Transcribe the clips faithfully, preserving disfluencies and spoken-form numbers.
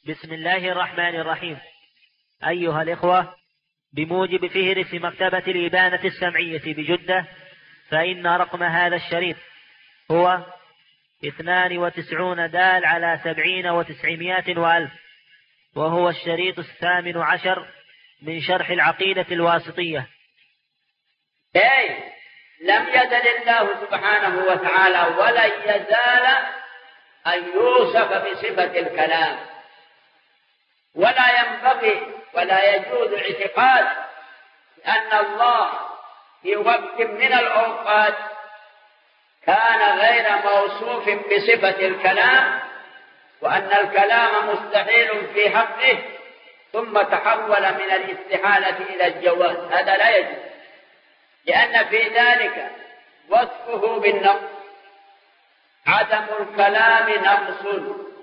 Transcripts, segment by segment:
بسم الله الرحمن الرحيم. أيها الإخوة، بموجب فهرس مكتبة الإبانة السمعية بجدة، فإن رقم هذا الشريط هو اثنان وتسعون دال على سبعين وتسعمائة وألف، وهو الشريط الثامن عشر من شرح العقيدة الواسطية. أي لم يزل الله سبحانه وتعالى ولن يزال أن يوصف بصفة الكلام، ولا ينبغي ولا يجوز اعتقاد أن الله في وقت من الأوقات كان غير موصوف بصفة الكلام، وأن الكلام مستحيل في حقه ثم تحول من الاستحالة إلى الجواز. هذا لا يجوز، لأن في ذلك وصفه بالنقص. عدم الكلام نقص،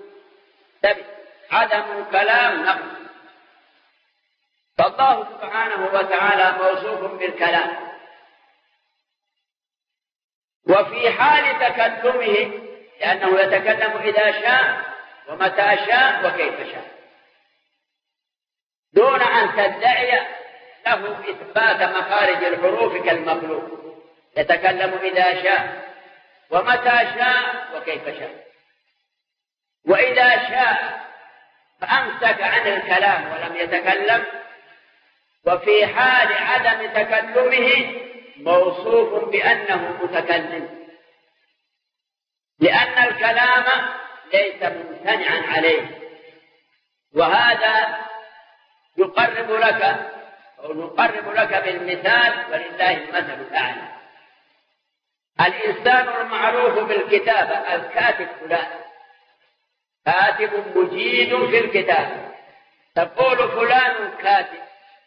عدم الكلام نقص. فالله سبحانه وتعالى موصوف بالكلام، وفي حال تكلمه لأنه يتكلم إذا شاء ومتى شاء وكيف شاء، دون أن تدعي له إثبات مخارج الحروف كالمخلوق. يتكلم إذا شاء ومتى شاء وكيف شاء. وإذا شاء فأمسك عن الكلام ولم يتكلم، وفي حال عدم تكلمه موصوف بأنه متكلم، لأن الكلام ليس ممتنعا عليه. وهذا يقرب لك أو نقرب لك بالمثال، ولله المثل الأعلى. الإنسان المعروف بالكتابة، الكاتب فلان، كاتب مجيد في الكتابة، تقول فلان كاتب،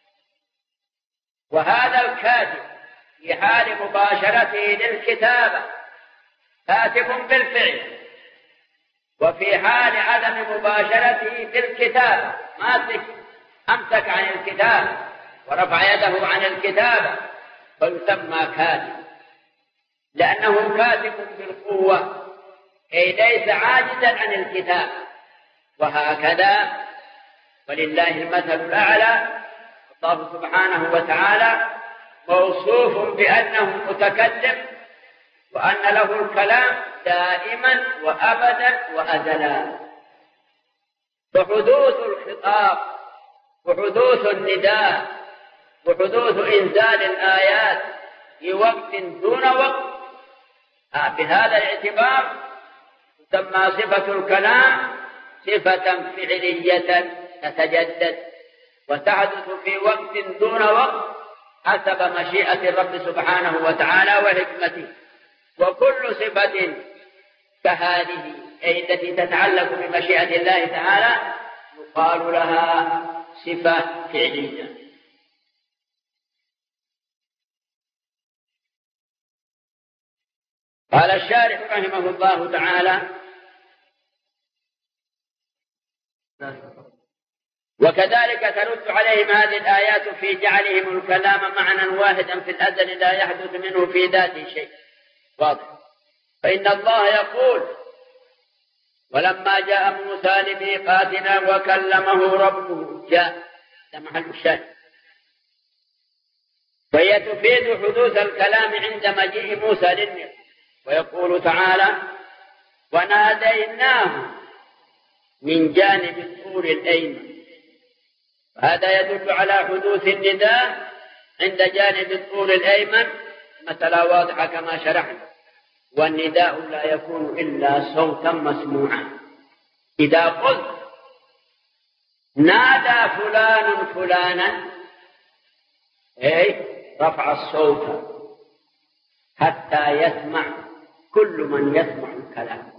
وهذا الكاتب في حال مباشرته للكتابة كاتب بالفعل، وفي حال عدم مباشرته بالكتابة ماسك أمسك عن الكتابة ورفع يده عن الكتابة، فيسمى كاتب، لأنه كاتب بالقوة، أي ليس عاجزا عن الكتابة. وهكذا ولله المثل الأعلى. الله سبحانه وتعالى موصوف بأنه متكلم، وأن له الكلام دائما وأبدا وأزلا. فحدوث الخطاب وحدوث النداء وحدوث إنزال الآيات في وقت دون وقت، بهذا الاعتبار تسمى صفة الكلام صفة فعلية تتجدد وتحدث في وقت دون وقت حسب مشيئة الرب سبحانه وتعالى وحكمته. وكل صفة كهذه أي التي تتعلق بمشيئة الله تعالى يقال لها صفة فعلية. قال الشارح رحمه الله تعالى: وكذلك ترد عليهم هذه الآيات في جعلهم الكلام معنى واحدا في الأزل لا يحدث منه في ذاته شيء. واضح. فإن الله يقول: ولما جاء موسى لميقاتنا وكلمه ربه جاء. ده محل الشاهد. وهي تفيد حدوث الكلام عند مجيء موسى للميقات. ويقول تعالى: وناديناه من جانب الطور الأيمن. هذا يدل على حدوث النداء عند جانب الطور الأيمن، مسألة واضحة كما شرحنا. والنداء لا يكون إلا صوتا مسموعا. إذا قلت نادى فلان فلانا، أي رفع الصوت حتى يسمع كل من يسمع الكلام،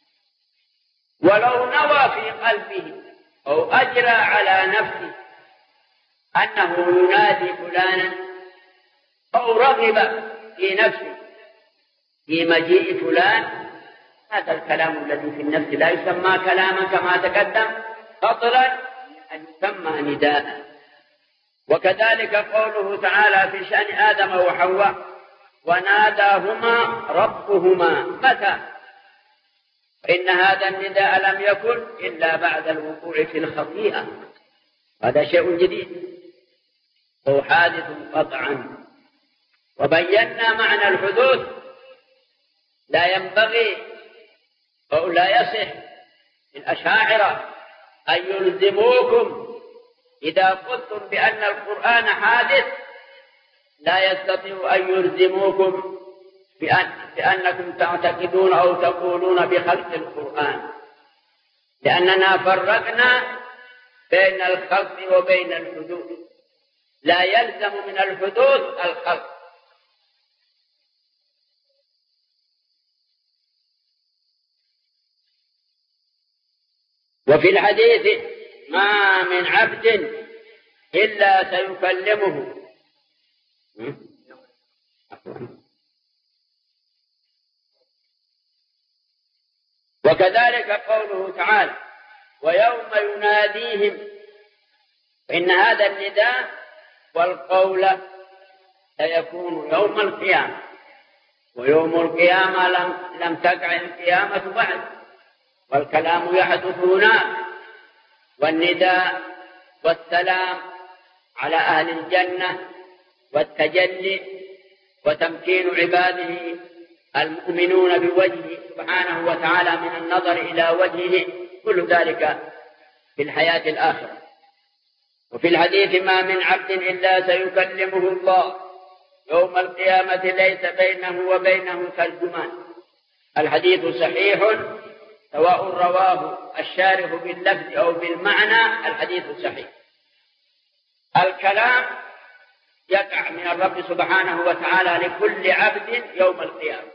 ولو نوى في قلبه أو أجرى على نفسه أنه ينادي فلانا أو رغب في نفسه في مجيء فلان، هذا الكلام الذي في النفس لا يسمى كلاما كما تقدم، فضلا أن يسمى نداء. وكذلك قوله تعالى في شأن آدم وحواء: وناداهما ربهما. متى؟ إن هذا النداء لم يكن إلا بعد الوقوع في الخطيئة، هذا شيء جديد هو حادث قطعا. وبينا معنى الحدوث، لا ينبغي أو لا يصح للأشاعرة أن يلزموكم إذا قلتم بأن القرآن حادث، لا يستطيع أن يلزموكم بأن بأنكم تعتقدون أو تقولون بخلق القرآن، لأننا فرقنا بين الخلق وبين الحدوث، لا يلزم من الحدوث الخلق. وفي الحديث ما من عبد إلا سيكلمه وكذلك قوله تعالى ويوم يناديهم، فإن هذا النداء والقول سيكون يوم القيامة، ويوم القيامة لم, لم تقع القيامة بعد، والكلام يحدث هناك، والنداء والسلام على أهل الجنة والتجلي وتمكين عباده المؤمنون بوجهه سبحانه وتعالى من النظر إلى وجهه، كل ذلك في الحياة الآخرة. وفي الحديث ما من عبد إلا سيكلمه الله يوم القيامة ليس بينه وبينه ترجمان. الحديث صحيح سواء رواه الشارح باللفظ أو بالمعنى، الحديث صحيح. الكلام يقع من الرب سبحانه وتعالى لكل عبد يوم القيامة.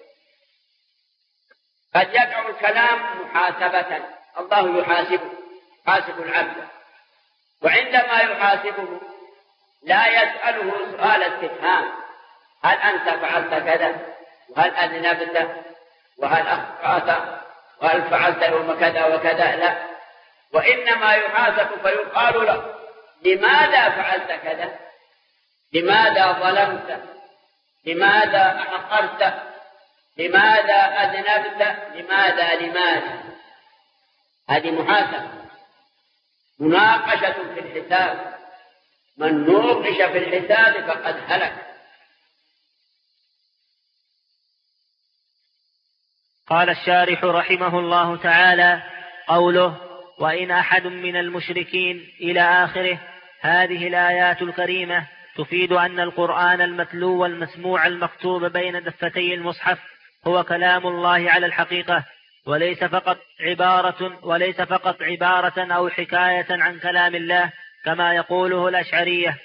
قد يقع الكلام محاسبة، الله يحاسبه يحاسب العبد، وعندما يحاسبه لا يسأله سؤال استفهام هل أنت فعلت كذا وهل أذنبت وهل أخطأت وهل فعلت يوم كذا وكذا، لا، وإنما يحاسب فيقال له لماذا فعلت كذا، لماذا ظلمت، لماذا أحقرت، لماذا أذنبت، لماذا لماذا. هذه محاسبة، مناقشة في الحساب، من نوقش في الحساب فقد هلك. قال الشارح رحمه الله تعالى قوله وإن أحد من المشركين إلى آخره. هذه الآيات الكريمة تفيد أن القرآن المتلو والمسموع المكتوب بين دفتي المصحف هو كلام الله على الحقيقة، وليس فقط عبارة وليس فقط عبارة أو حكاية عن كلام الله كما يقوله الأشعرية.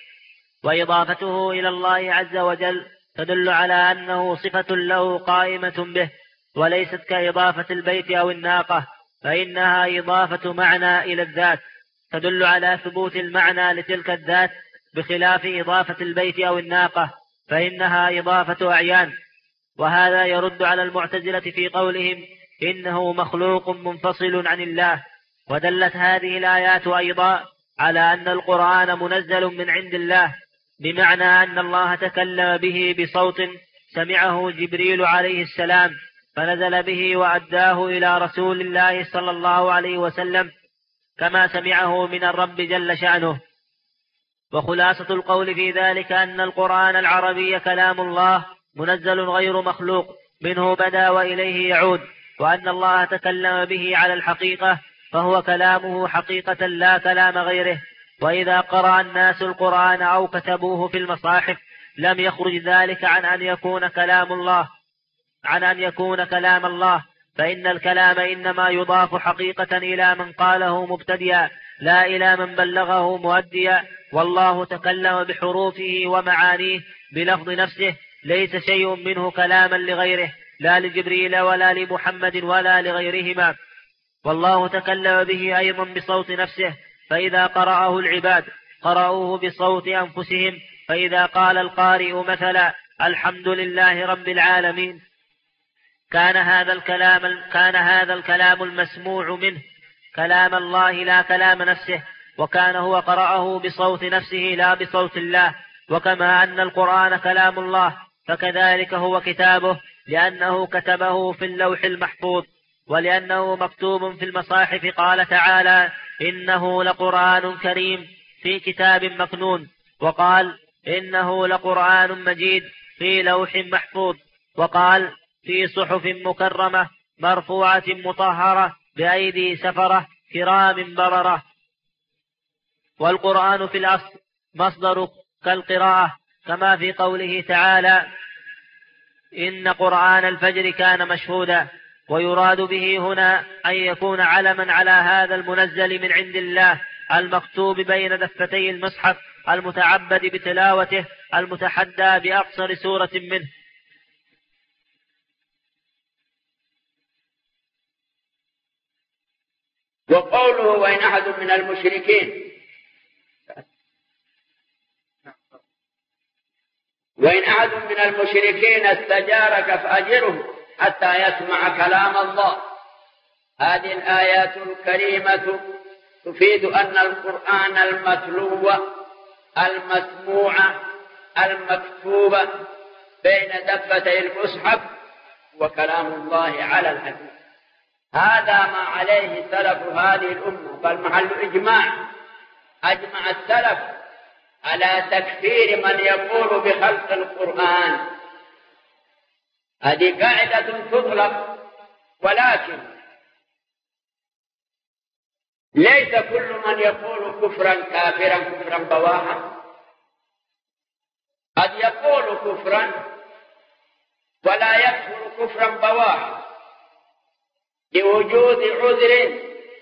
وإضافته إلى الله عز وجل تدل على أنه صفة له قائمة به، وليست كإضافة البيت أو الناقة، فإنها إضافة معنى إلى الذات تدل على ثبوت المعنى لتلك الذات، بخلاف إضافة البيت أو الناقة فإنها إضافة أعيان. وهذا يرد على المعتزلة في قولهم إنه مخلوق منفصل عن الله. ودلت هذه الآيات أيضا على أن القرآن منزل من عند الله، بمعنى أن الله تكلم به بصوت سمعه جبريل عليه السلام فنزل به وأداه إلى رسول الله صلى الله عليه وسلم كما سمعه من الرب جل شأنه. وخلاصة القول في ذلك أن القرآن العربي كلام الله منزل غير مخلوق، منه بدا وإليه يعود، وأن الله تكلم به على الحقيقة فهو كلامه حقيقة لا كلام غيره. وإذا قرأ الناس القرآن أو كتبوه في المصاحف لم يخرج ذلك عن أن يكون كلام الله عن أن يكون كلام الله، فإن الكلام إنما يضاف حقيقة إلى من قاله مبتدئا لا إلى من بلغه مؤديا. والله تكلم بحروفه ومعانيه بلفظ نفسه، ليس شيء منه كلاما لغيره، لا لجبريل ولا لمحمد ولا لغيرهما. والله تكلم به أيضا بصوت نفسه، فإذا قرأه العباد قرأوه بصوت أنفسهم. فإذا قال القارئ مثلا الحمد لله رب العالمين كان هذا الكلام كان هذا الكلام المسموع منه كلام الله لا كلام نفسه، وكان هو قرأه بصوت نفسه لا بصوت الله. وكما أن القرآن كلام الله فكذلك هو كتابه، لأنه كتبه في اللوح المحفوظ. ولأنه مكتوب في المصاحف. قال تعالى: إنه لقرآن كريم في كتاب مكنون. وقال: إنه لقرآن مجيد في لوح محفوظ. وقال: في صحف مكرمة مرفوعة مطهرة بأيدي سفرة كرام بررة. والقرآن في الأصل مصدر كالقراءة، كما في قوله تعالى: إن قرآن الفجر كان مشهودا. ويراد به هنا أن يكون علما على هذا المنزل من عند الله المكتوب بين دفتي المصحف المتعبد بتلاوته المتحدى بأقصر سورة منه. وقوله: وإن أحد من المشركين وإن أحد من المشركين استجارك فأجره حتى يسمع كلام الله. هذه الآيات الكريمة تفيد أن القرآن المتلو المسموع المكتوب بين دفتي المصحف وكلام الله على الحديث. هذا ما عليه سلف هذه الأمة، بل محل إجماع. أجمع السلف على تكفير من يقول بخلق القرآن. هذه قاعدة تطلق، ولكن ليس كل من يقول كفرا كافرا كفرا بواحا. قد يقول كفرا ولا يكفر كفرا بواحا لوجود عذر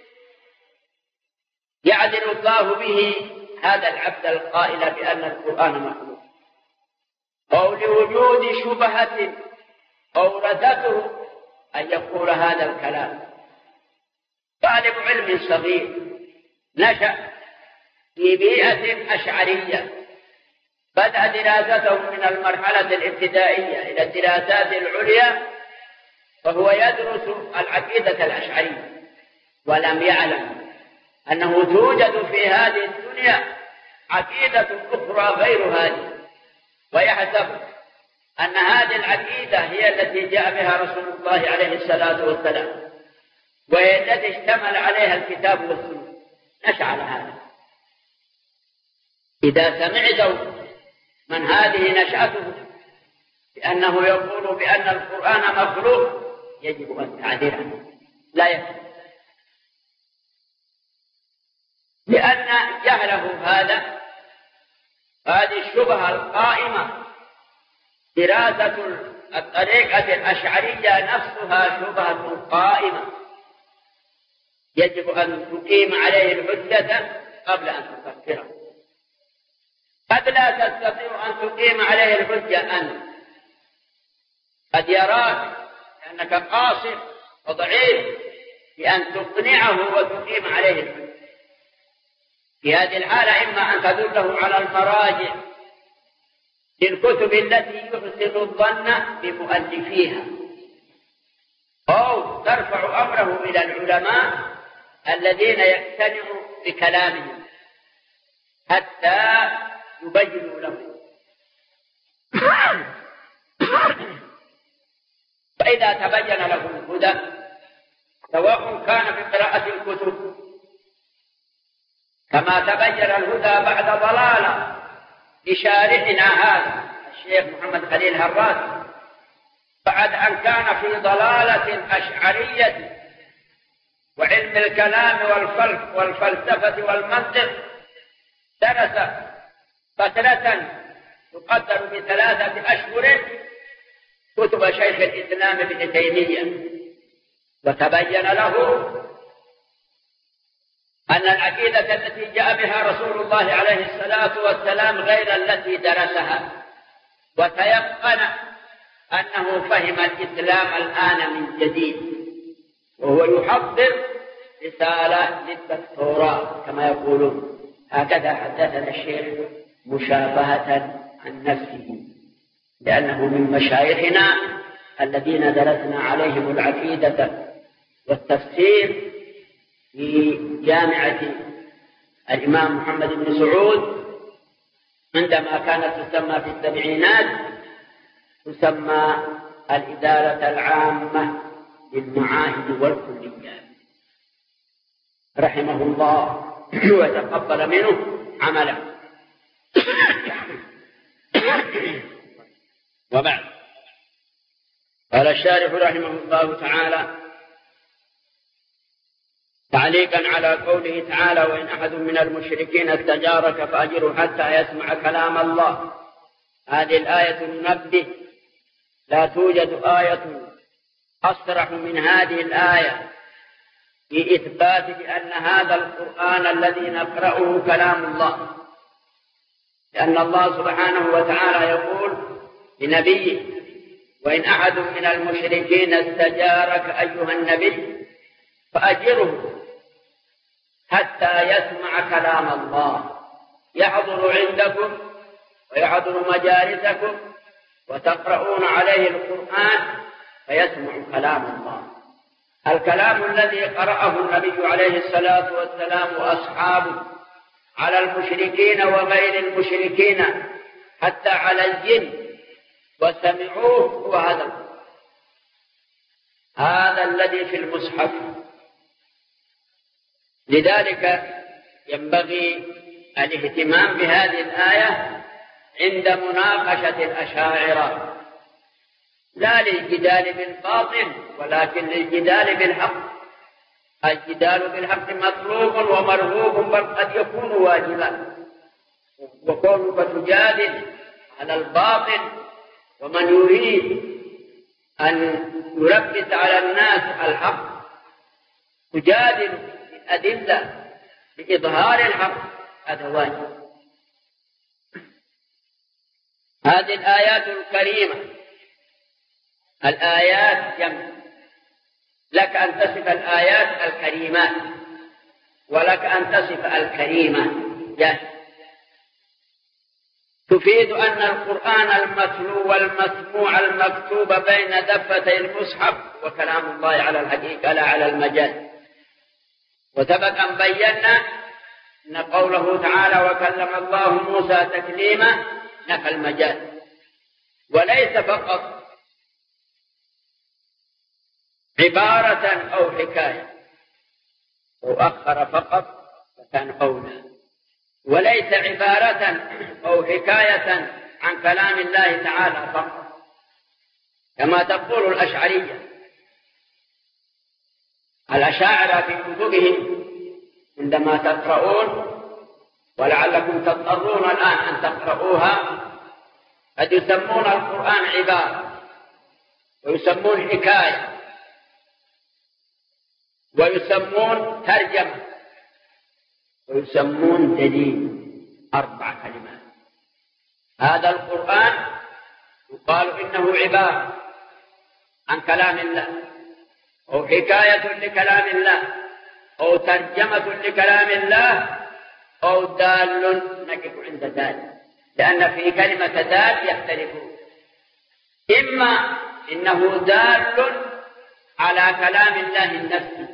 يعدل الله به هذا العبد القائل بأن القرآن مخلوق، أو لوجود شبهة أوردته أن يقول هذا الكلام. طالب علم صغير نشأ في بيئة أشعرية، بدأ دراسته من المرحلة الابتدائية إلى الدراسات العليا، فهو يدرس العقيدة الأشعرية، ولم يعلم أنه توجد في هذه الدنيا عقيدة أخرى غير هذه، ويحسب أن هذه العقيدة هي التي جاء بها رسول الله عليه الصلاة والسلام، وهي التي اشتمل عليها الكتاب والسنة. نشأ على هذا. إذا سمعت من هذه نشأته بأنه يقول بأن القرآن مخلوق، يجب أن تعذره، لا يكفي، لأن جهله هذا، هذه الشبهة القائمة، دراسة الطريقة الأشعرية نفسها شبهة قائمة، يجب أن تقيم عليه الحجة قبل أن تفكره. قد لا تستطيع أن تقيم عليه الحجة أنت، قد يراك أنك قاصر وضعيف بأن تقنعه وتقيم عليه الحجة. في هذه الحالة إما أن تدله على المراجع للكتب التي يحسن الظن بمؤلفيها، أو ترفع أمره إلى العلماء الذين يقتنعوا بكلامهم حتى يبينوا له. فإذا تبين له الهدى، سواء كان بقراءة الكتب كما تبين الهدى بعد ضلالة لشارحنا هذا الشيخ محمد خليل هراس، بعد أن كان في ضلالة أشعرية وعلم الكلام والفلسفة والمنطق، درس فترة تقدر بثلاثة أشهر كتب شيخ الإسلام ابن تيمية، وتبين له أن العقيدة التي جاء بها رسول الله عليه الصلاة والسلام غير التي درسها، وتيقن أنه فهم الإسلام الآن من جديد، وهو يحضر رسالة للدكتوراه كما يقولون. هكذا حدثنا الشيخ مشابهة عن نفسه، لأنه من مشايخنا الذين درسنا عليهم العقيدة والتفسير في جامعة الإمام محمد بن سعود، عندما كانت تسمى في السبعينات تسمى الإدارة العامة للمعاهد والكليات رحمه الله وتقبل منه عمله. وبعد، قال الشارح رحمه الله تعالى تعليقا على قوله تعالى: وإن أحد من المشركين استجارك فأجره حتى يسمع كلام الله. هذه الآية منبه، لا توجد آية أصرح من هذه الآية في إثبات بأن هذا القرآن الذي نقرأه كلام الله، لأن الله سبحانه وتعالى يقول لنبيه: وإن أحد من المشركين استجارك أيها النبي فأجره حتى يسمع كلام الله، يحضر عندكم ويحضر مجالسكم وتقرؤون عليه القرآن فيسمع كلام الله. الكلام الذي قرأه النبي عليه الصلاة والسلام وأصحابه على المشركين وغير المشركين حتى على الجن وسمعوه هو هذا هذا الذي في المصحف. لذلك ينبغي الاهتمام بهذه الآية عند مناقشة الأشاعرة، لا للجدال بالباطل ولكن للجدال بالحق. الجدال بالحق مطلوب ومرغوب، بل قد يكون واجبا. وكونك تجادل على الباطل ومن يريد أن يلبس على الناس الحق تجادل بالأدلة بإظهار الحق، هذا واجب. هذه الآيات الكريمة، الآيات جمع، لك أن تصف الآيات الكريمات ولك أن تصف الكريمة جاهز. تفيد أن القرآن المتلو والمسموع المكتوب بين دفتي المصحف وكلام الله على الحقيقة لا على المجاز. وسبق أن بينا أن قوله تعالى: وكلم الله موسى تكليما، نفى المجاز، وليس فقط عبارة أو حكاية، وأخر فقط فكان أولى، وليس عبارة أو حكاية عن كلام الله تعالى فقط كما تقول الأشعرية. الأشاعرة في كتبهم عندما تقرؤون، ولعلكم تضطرون الآن أن تقرؤوها، قد يسمون القرآن عبارة، ويسمون حكاية، ويسمون ترجمة، ويسمون دليل، أربع كلمات. هذا القرآن يقال إنه عبارة عن كلام الله، أو حكاية لكلام الله، أو ترجمة لكلام الله، أو دال. نقف عند دال، لأن في كلمة دال يختلفون. إما إنه دال على كلام الله النفسي،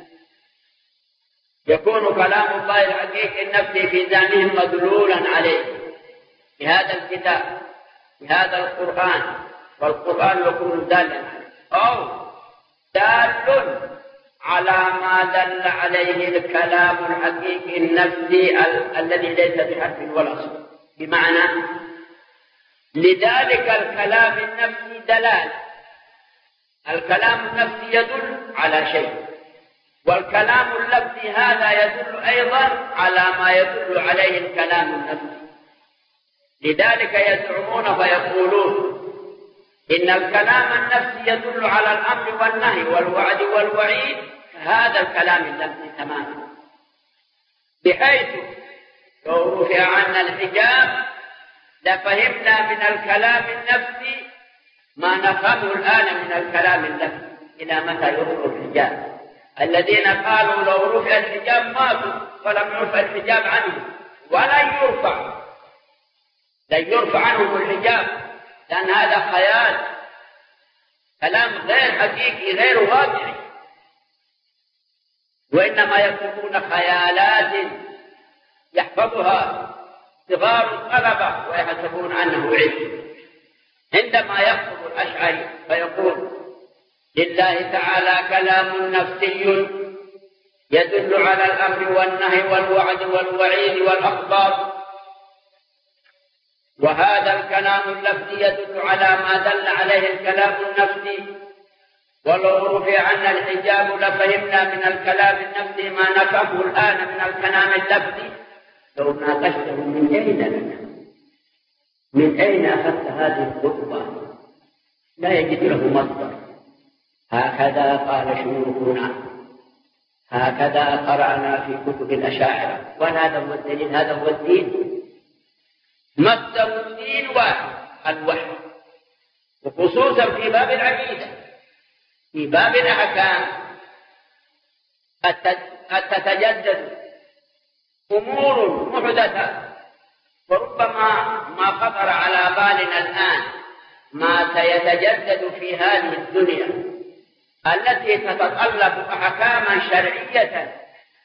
يكون كلام الله الحقيقي النفسي في ذهنهم مدلولا عليه بهذا الكتاب بهذا القرآن، والقرآن يكون دالا عليه، أو دال على ما دل عليه الكلام الحقيقي النفسي ال- الذي ليس بحرف ولا صوت. بمعنى لذلك الكلام النفسي دلال، الكلام النفسي يدل على شيء، والكلام اللفظي هذا يدل أيضا على ما يدل عليه الكلام النفسي. لذلك يزعمون فيقولون إن الكلام النفسي يدل على الأمر والنهي والوعد والوعيد، هذا الكلام النفسي تماما، بحيث لو رفع عنا الحجاب لفهمنا من الكلام النفسي ما نفهمه الآن من الكلام النفسي. إلى متى يرفع الحجاب؟ الذين قالوا لو رفع الحجاب ماتوا، ولم يرفع الحجاب عنهم، ولن يرفع لن يرفع عنهم الحجاب، لأن هذا خيال، كلام غير حقيقي غير واقعي، وإنما يكتبون خيالات يحفظها صغار الطلبة ويحسبون أنه علم. عندما يخطب الأشعري فيقول لله تعالى كلام نفسي يدل على الأمر والنهي والوعد والوعيد والأخبار، وهذا الكلام اللفظي يدل على ما دل عليه الكلام النفسي. ولو رفع عنا الحجاب لفهمنا من الكلام النفسي ما نفهمه الآن من الكلام اللفظي. لو ناقشته من أين لنا؟ من أين أخذت هذه الخطبة؟ لا يجد له مصدر. هكذا قال شيوخنا، هكذا قرأنا في كتب الأشاعرة، وهذا هو الدليل، هذا هو الدين. مصدر الدين واحد، الوحي، وخصوصا في باب العقيدة. في باب الأحكام قد تتجدد أمور محدثة، وربما ما خطر على بالنا الآن ما سيتجدد في هذه الدنيا التي تتطلب أحكاما شرعية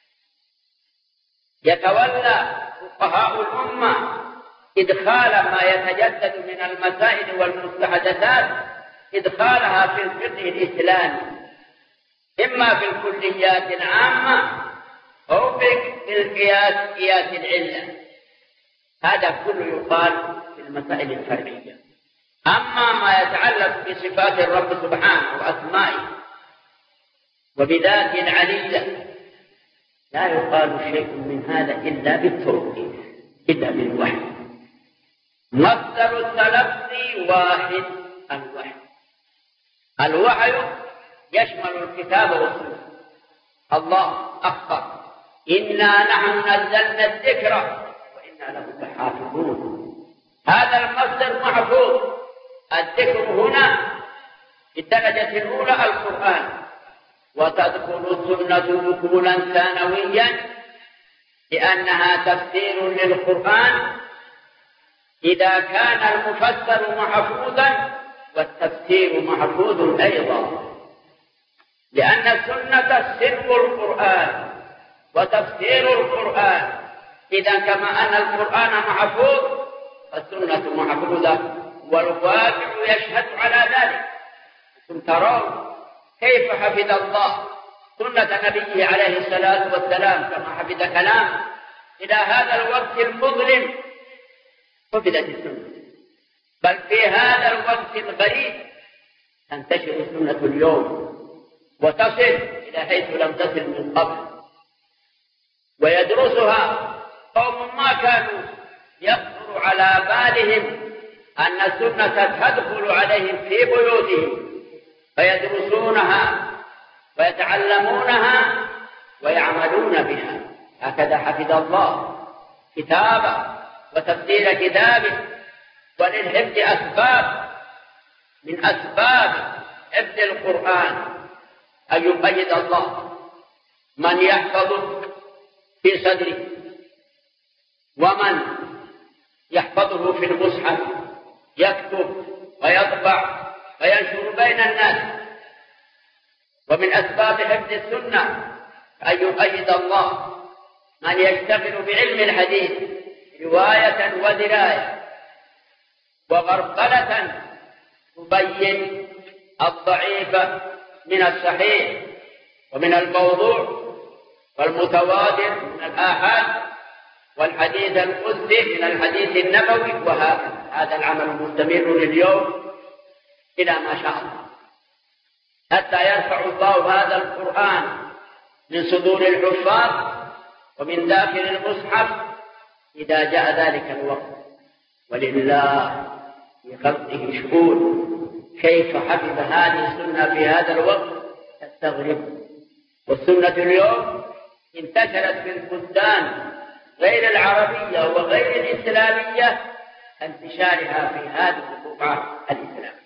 يتولى فقهاء الأمة إدخال ما يتجدد من المسائل والمستحدثات إدخالها في الفقه الإسلامي، إما في الكليات العامة أو في القياس قياس العلة. هذا كله يقال في المسائل الفرعية. أما ما يتعلق بصفات الرب سبحانه وأسمائه وبذات العلية لا يقال شيء من هذا إلا بالتوحيد، إلا بالوحي. مصدر التلقي واحد، الوحي. الوحي يشمل الكتاب والسنة. الله أخبر: إنا نحن نزلنا الذكر وإنا له لحافظون. هذا المصدر محفوظ. الذكر هنا في الدرجة الأولى القرآن، وتدخل السنة دخولا ثانويا لأنها تفسير للقرآن إذا كان المفسر محفوظا والتفسير محفوظ أيضا، لأن السنة سر القرآن وتفسير القرآن. إذا كما أن القرآن محفوظ فالسنة محفوظة، والواقع يشهد على ذلك. ثم ترون كيف حفظ الله سنة نبيه عليه الصلاة والسلام كما حفظ كلامه إلى هذا الوقت المظلم. حفظت السنة، بل في هذا الوقت الغريب تنتشر السنة اليوم وتصل إلى حيث لم تصل من قبل، ويدرسها قوم ما كانوا يخطر على بالهم أن السنة تدخل عليهم في بيوتهم، فيدرسونها ويتعلمونها ويعملون بها. هكذا حفظ الله كتابه وتفسير كتابه. وللحفظ أسباب، من أسباب حفظ القرآن أن يقيد الله من يحفظه في صدره، ومن يحفظه في المصحف يكتب ويطبع وينشر بين الناس. ومن أسباب حفظ السنة أن يقيد الله من يشتغل بعلم الحديث رواية ودراية وغربلة تبين الضعيف من الصحيح ومن الموضوع والمتواتر من الآحاد والحديث القدسي من الحديث النبوي. وهذا هذا العمل مستمر لليوم إلى ما شاء الله، حتى يرفع الله هذا القرآن من صدور الحفاظ ومن داخل المصحف إذا جاء ذلك الوقت. ولله في خلقه شؤون، كيف حفظ هذه السنة في هذا الوقت تستغرب. والسنة اليوم انتشرت في البلدان غير العربية وغير الإسلامية انتشارها في هذه البقعة الإسلامية.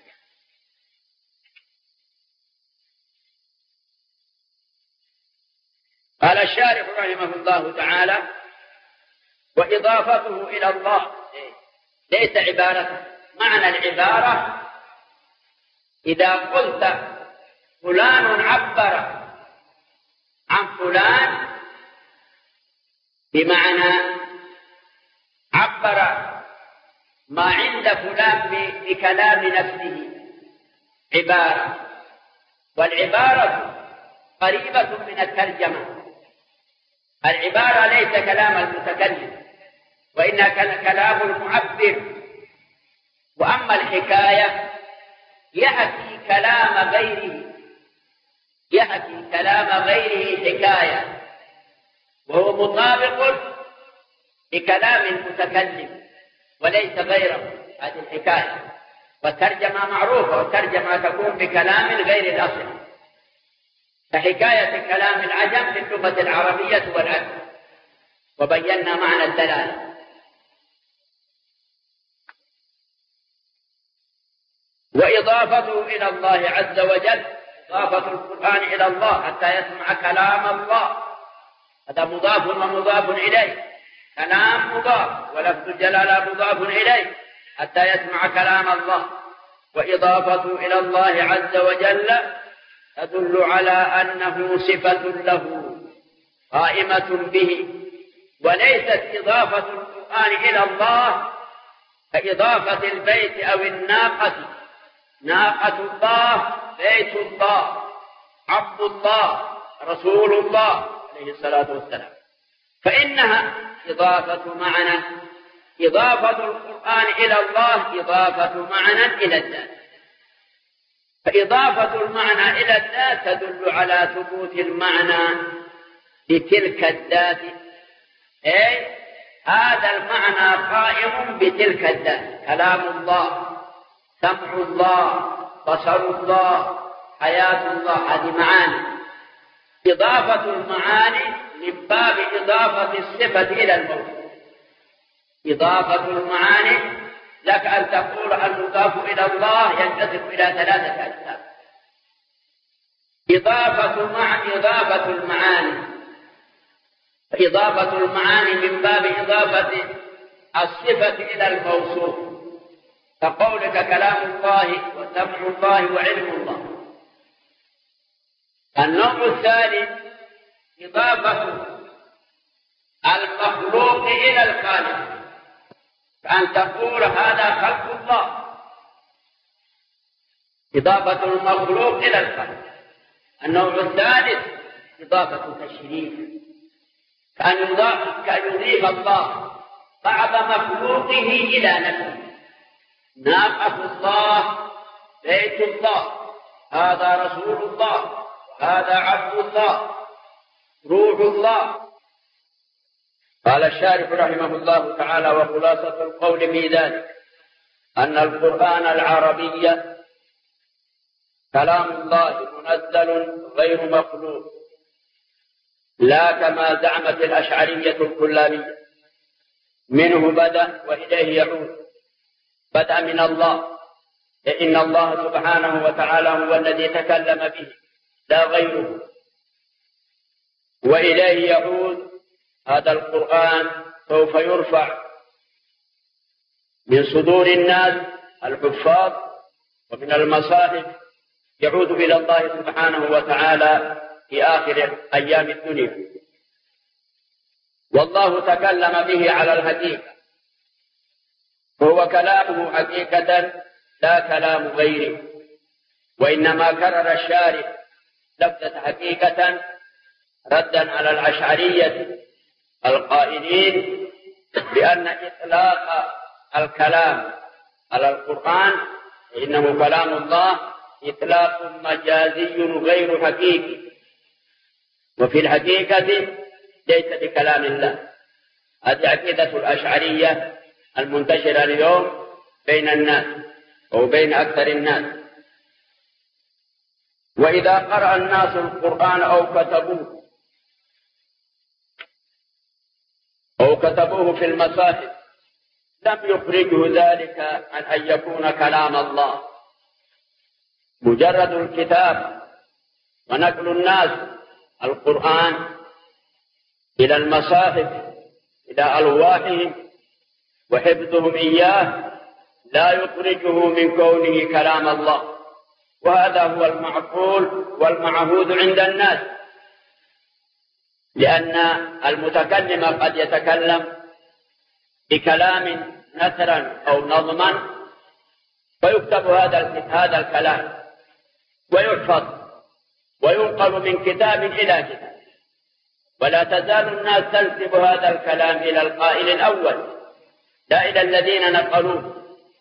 قال الشارح رحمه الله تعالى: وإضافته إلى الله ليس عبارة. معنى العبارة إذا قلت فلان عبر عن فلان بمعنى عبر ما عند فلان بكلام نفسه عبارة، والعبارة قريبة من الترجمة. العبارة ليس كلام المتكلم وإنها كلام المعبر، وأما الحكاية يحكي كلام غيره يحكي كلام غيره حكاية، وهو مطابق لكلام المتكلم وليس غيره. هذه الحكاية. والترجمة معروفة، والترجمة تكون بكلام غير الأصل، كحكاية كلام العجم في اللغة العربية والعجم، وبينا معنى الدلالة. وإضافته إلى الله عز وجل، إضافة القرآن إلى الله حتى يسمع كلام الله، هذا مضاف ومضاف إليه، كلام مضاف ولفظ الجلالة مضاف إليه حتى يسمع كلام الله. وإضافته إلى الله عز وجل تدل على أنه صفة له قائمة به، وليست إضافة القرآن إلى الله كإضافة البيت أو الناقة. ناقة الله، بيت الله، عبد الله، رسول الله عليه الصلاة والسلام، فإنها إضافة معنى. إضافة القرآن إلى الله إضافة معنى إلى الذات، فإضافة المعنى إلى الذات تدل على ثبوت المعنى بتلك الذات، أي هذا المعنى قائم بتلك الذات، كلام الله، سمع الله، بصر الله، حياة الله، هذه معاني. إضافة المعاني من باب إضافة الصفة إلى الموصوف. إضافة المعاني لك أن تقول المضاف إلى الله ينقسم إلى ثلاثة أجزاء. إضافة مع إضافة المعاني، إضافة المعاني من باب إضافة الصفة إلى الموصوف، كقولك كلام الله وسمع الله وعلم الله. النوع الثاني إضافة المخلوق إلى الخالق، فأن تقول هذا خلق الله، إضافة المخلوق إلى الخالق. النوع الثالث إضافة تشريف، كأن يضاف كأن يضيف الله بعض مخلوقه إلى نفسه. ناقة الله، بيت الله، هذا رسول الله، هذا عبد الله، روح الله. قال الشارح رحمه الله تعالى: وخلاصة القول في ذلك أن القرآن العربي كلام الله منزل غير مخلوق، لا كما زعمت الأشعرية الكلابية منه بدأ وإليه يعود. بدأ من الله، لأن الله سبحانه وتعالى هو الذي تكلم به لا غيره، وإليه يعود. هذا القرآن سوف يرفع من صدور الناس الحفاظ ومن المصاحف، يعود إلى الله سبحانه وتعالى في آخر أيام الدنيا. والله تكلم به على الحقيقة، وهو كلامه حقيقة لا كلام غيره، وإنما كرر الشارع لفظة حقيقة ردا على الأشعرية القائلين بأن إطلاق الكلام على القرآن إنه كلام الله إطلاق مجازي غير حقيقي، وفي الحقيقة ليس بكلام الله. هذه عقيدة الأشعرية المنتشرة اليوم بين الناس أو بين أكثر الناس. وإذا قرأ الناس القرآن أو كتبوه أو كتبوه في المصاحف لم يخرجه ذلك عن أن يكون كلام الله. مجرد الكتاب ونقل الناس القرآن إلى المصاحف إلى ألواحهم وحفظهم إياه لا يخرجه من كونه كلام الله، وهذا هو المعقول والمعهود عند الناس، لأن المتكلم قد يتكلم بكلام نثرا أو نظما فيكتب هذا هذا الكلام ويحفظ وينقل من كتاب إلى كتاب، ولا تزال الناس تنسب هذا الكلام إلى القائل الأول لا إلى الذين نقلوه.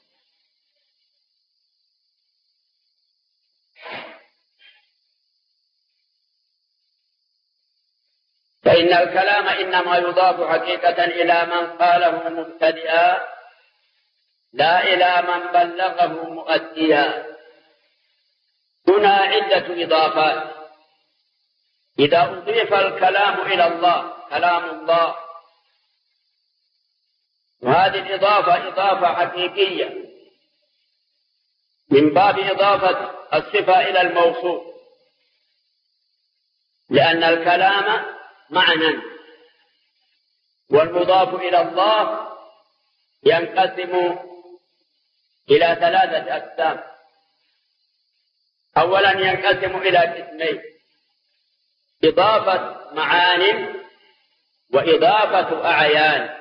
فإن الكلام إنما يضاف حقيقة إلى من قاله مبتدئا لا إلى من بلغه مؤديا. هنا عدة إضافات. إذا أضيف الكلام إلى الله كلام الله، وهذه الإضافة إضافة حقيقية من باب إضافة الصفة إلى الموصوف، لأن الكلام معنى، والمضاف إلى الله ينقسم إلى ثلاثة أقسام. أولا ينقسم إلى قسمين: إضافة معان وإضافة أعيان.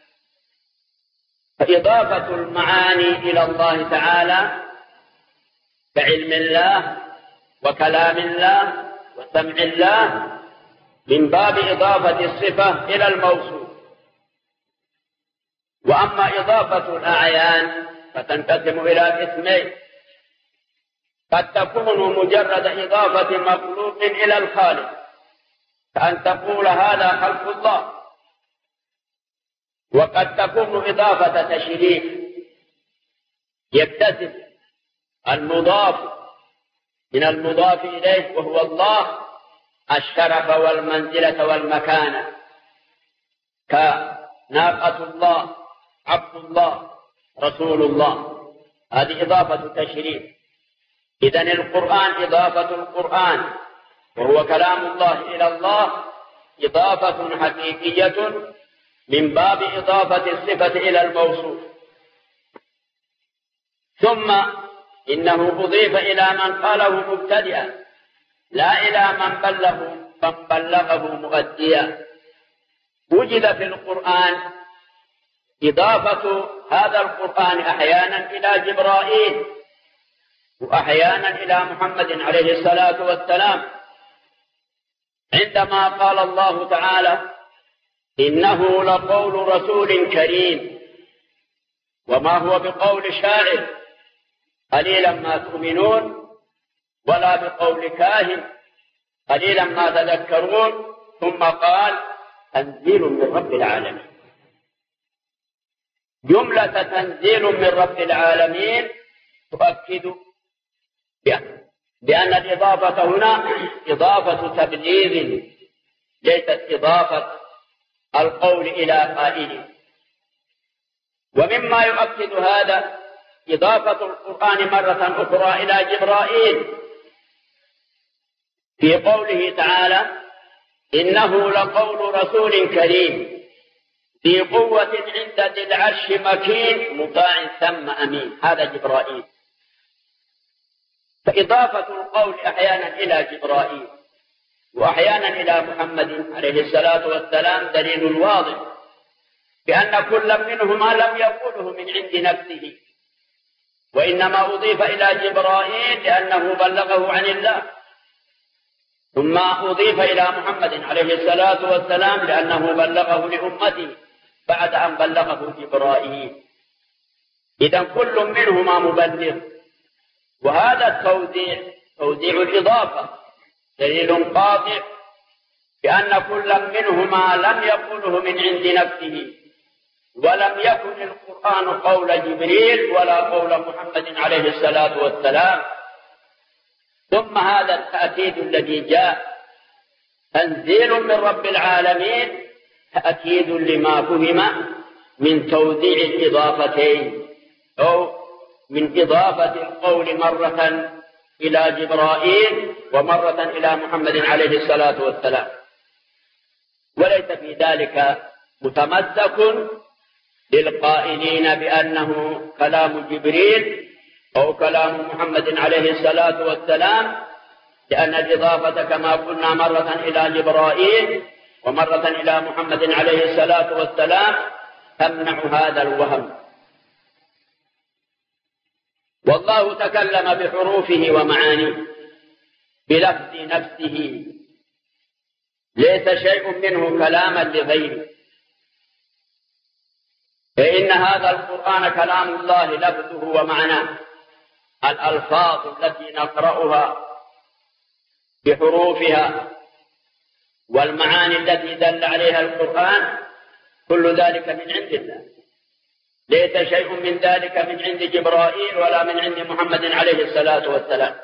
فإضافة المعاني إلى الله تعالى كعلم الله وكلام الله وسمع الله من باب إضافة الصفة إلى الموصوف. وأما إضافة الأعيان فتنقسم إلى قسمين: قد تكون مجرد إضافة مخلوق إلى الخالق، كأن تقول هذا خلق الله. وقد تكون إضافة تشريف، يكتسب المضاف من المضاف إليه وهو الله الشرف والمنزلة والمكانة، كناقة الله، عبد الله، رسول الله. هذه إضافة تشريف. إذن القرآن إضافة القرآن وهو كلام الله إلى الله إضافة حقيقية من باب إضافة الصفة إلى الموصوف. ثم إنه أضيف إلى من قاله مبتدئا لا إلى من بلغه, من بلغه مؤديا. وجد في القرآن إضافة هذا القرآن أحيانا إلى جبرائيل وأحيانا إلى محمد عليه الصلاة والسلام، عندما قال الله تعالى: إنه لقول رسول كريم وما هو بقول شاعر قليلا ما تؤمنون ولا بقول كاهن قليلا ما تذكرون. ثم قال: تنزيل من رب العالمين. جملة تنزيل من رب العالمين تؤكد بأن الإضافة هنا إضافة تبليغ ليست إضافة القول إلى قائله. ومما يؤكد هذا إضافة القرآن مرة أخرى إلى جبرائيل في قوله تعالى: إنه لقول رسول كريم ذي قوة عند ذي العرش مكين مطاع ثم أمين. هذا جبرائيل. فإضافة القول أحيانا إلى جبرائيل وأحيانا إلى محمد عليه الصلاة والسلام دليل واضح بأن كل منهما لم يقوله من عند نفسه، وإنما أضيف إلى جبرائيل لأنه بلغه عن الله، ثم أضيف إلى محمد عليه الصلاة والسلام لأنه بلغه لأمته بعد أن بلغه جبرائيل. إذن كل منهما مبلغ. وهذا التوزيع توزيع الإضافة دليل قاطع بأن كل منهما لم يقوله من عند نفسه، ولم يكن القرآن قول جبريل ولا قول محمد عليه الصلاة والسلام. ثم هذا التأكيد الذي جاء تنزيل من رب العالمين تأكيد لما فهم من توزيع الإضافتين، أو من إضافة القول مرة إلى جبرائيل ومرة إلى محمد عليه الصلاة والسلام. وليس في ذلك متمسك للقائلين بأنه كلام جبريل أو كلام محمد عليه الصلاة والسلام، لأن الإضافة كما قلنا مرة إلى جبرائيل ومرة إلى محمد عليه الصلاة والسلام تمنع هذا الوهم. والله تكلم بحروفه ومعانيه، بلفظ نفسه، ليس شيء منه كلاما لغيره، فإن هذا القرآن كلام الله لفظه ومعناه. الألفاظ التي نقرأها بحروفها والمعاني التي دل عليها القرآن كل ذلك من عند الله، ليس شيء من ذلك من عند جبرائيل ولا من عند محمد عليه الصلاة والسلام،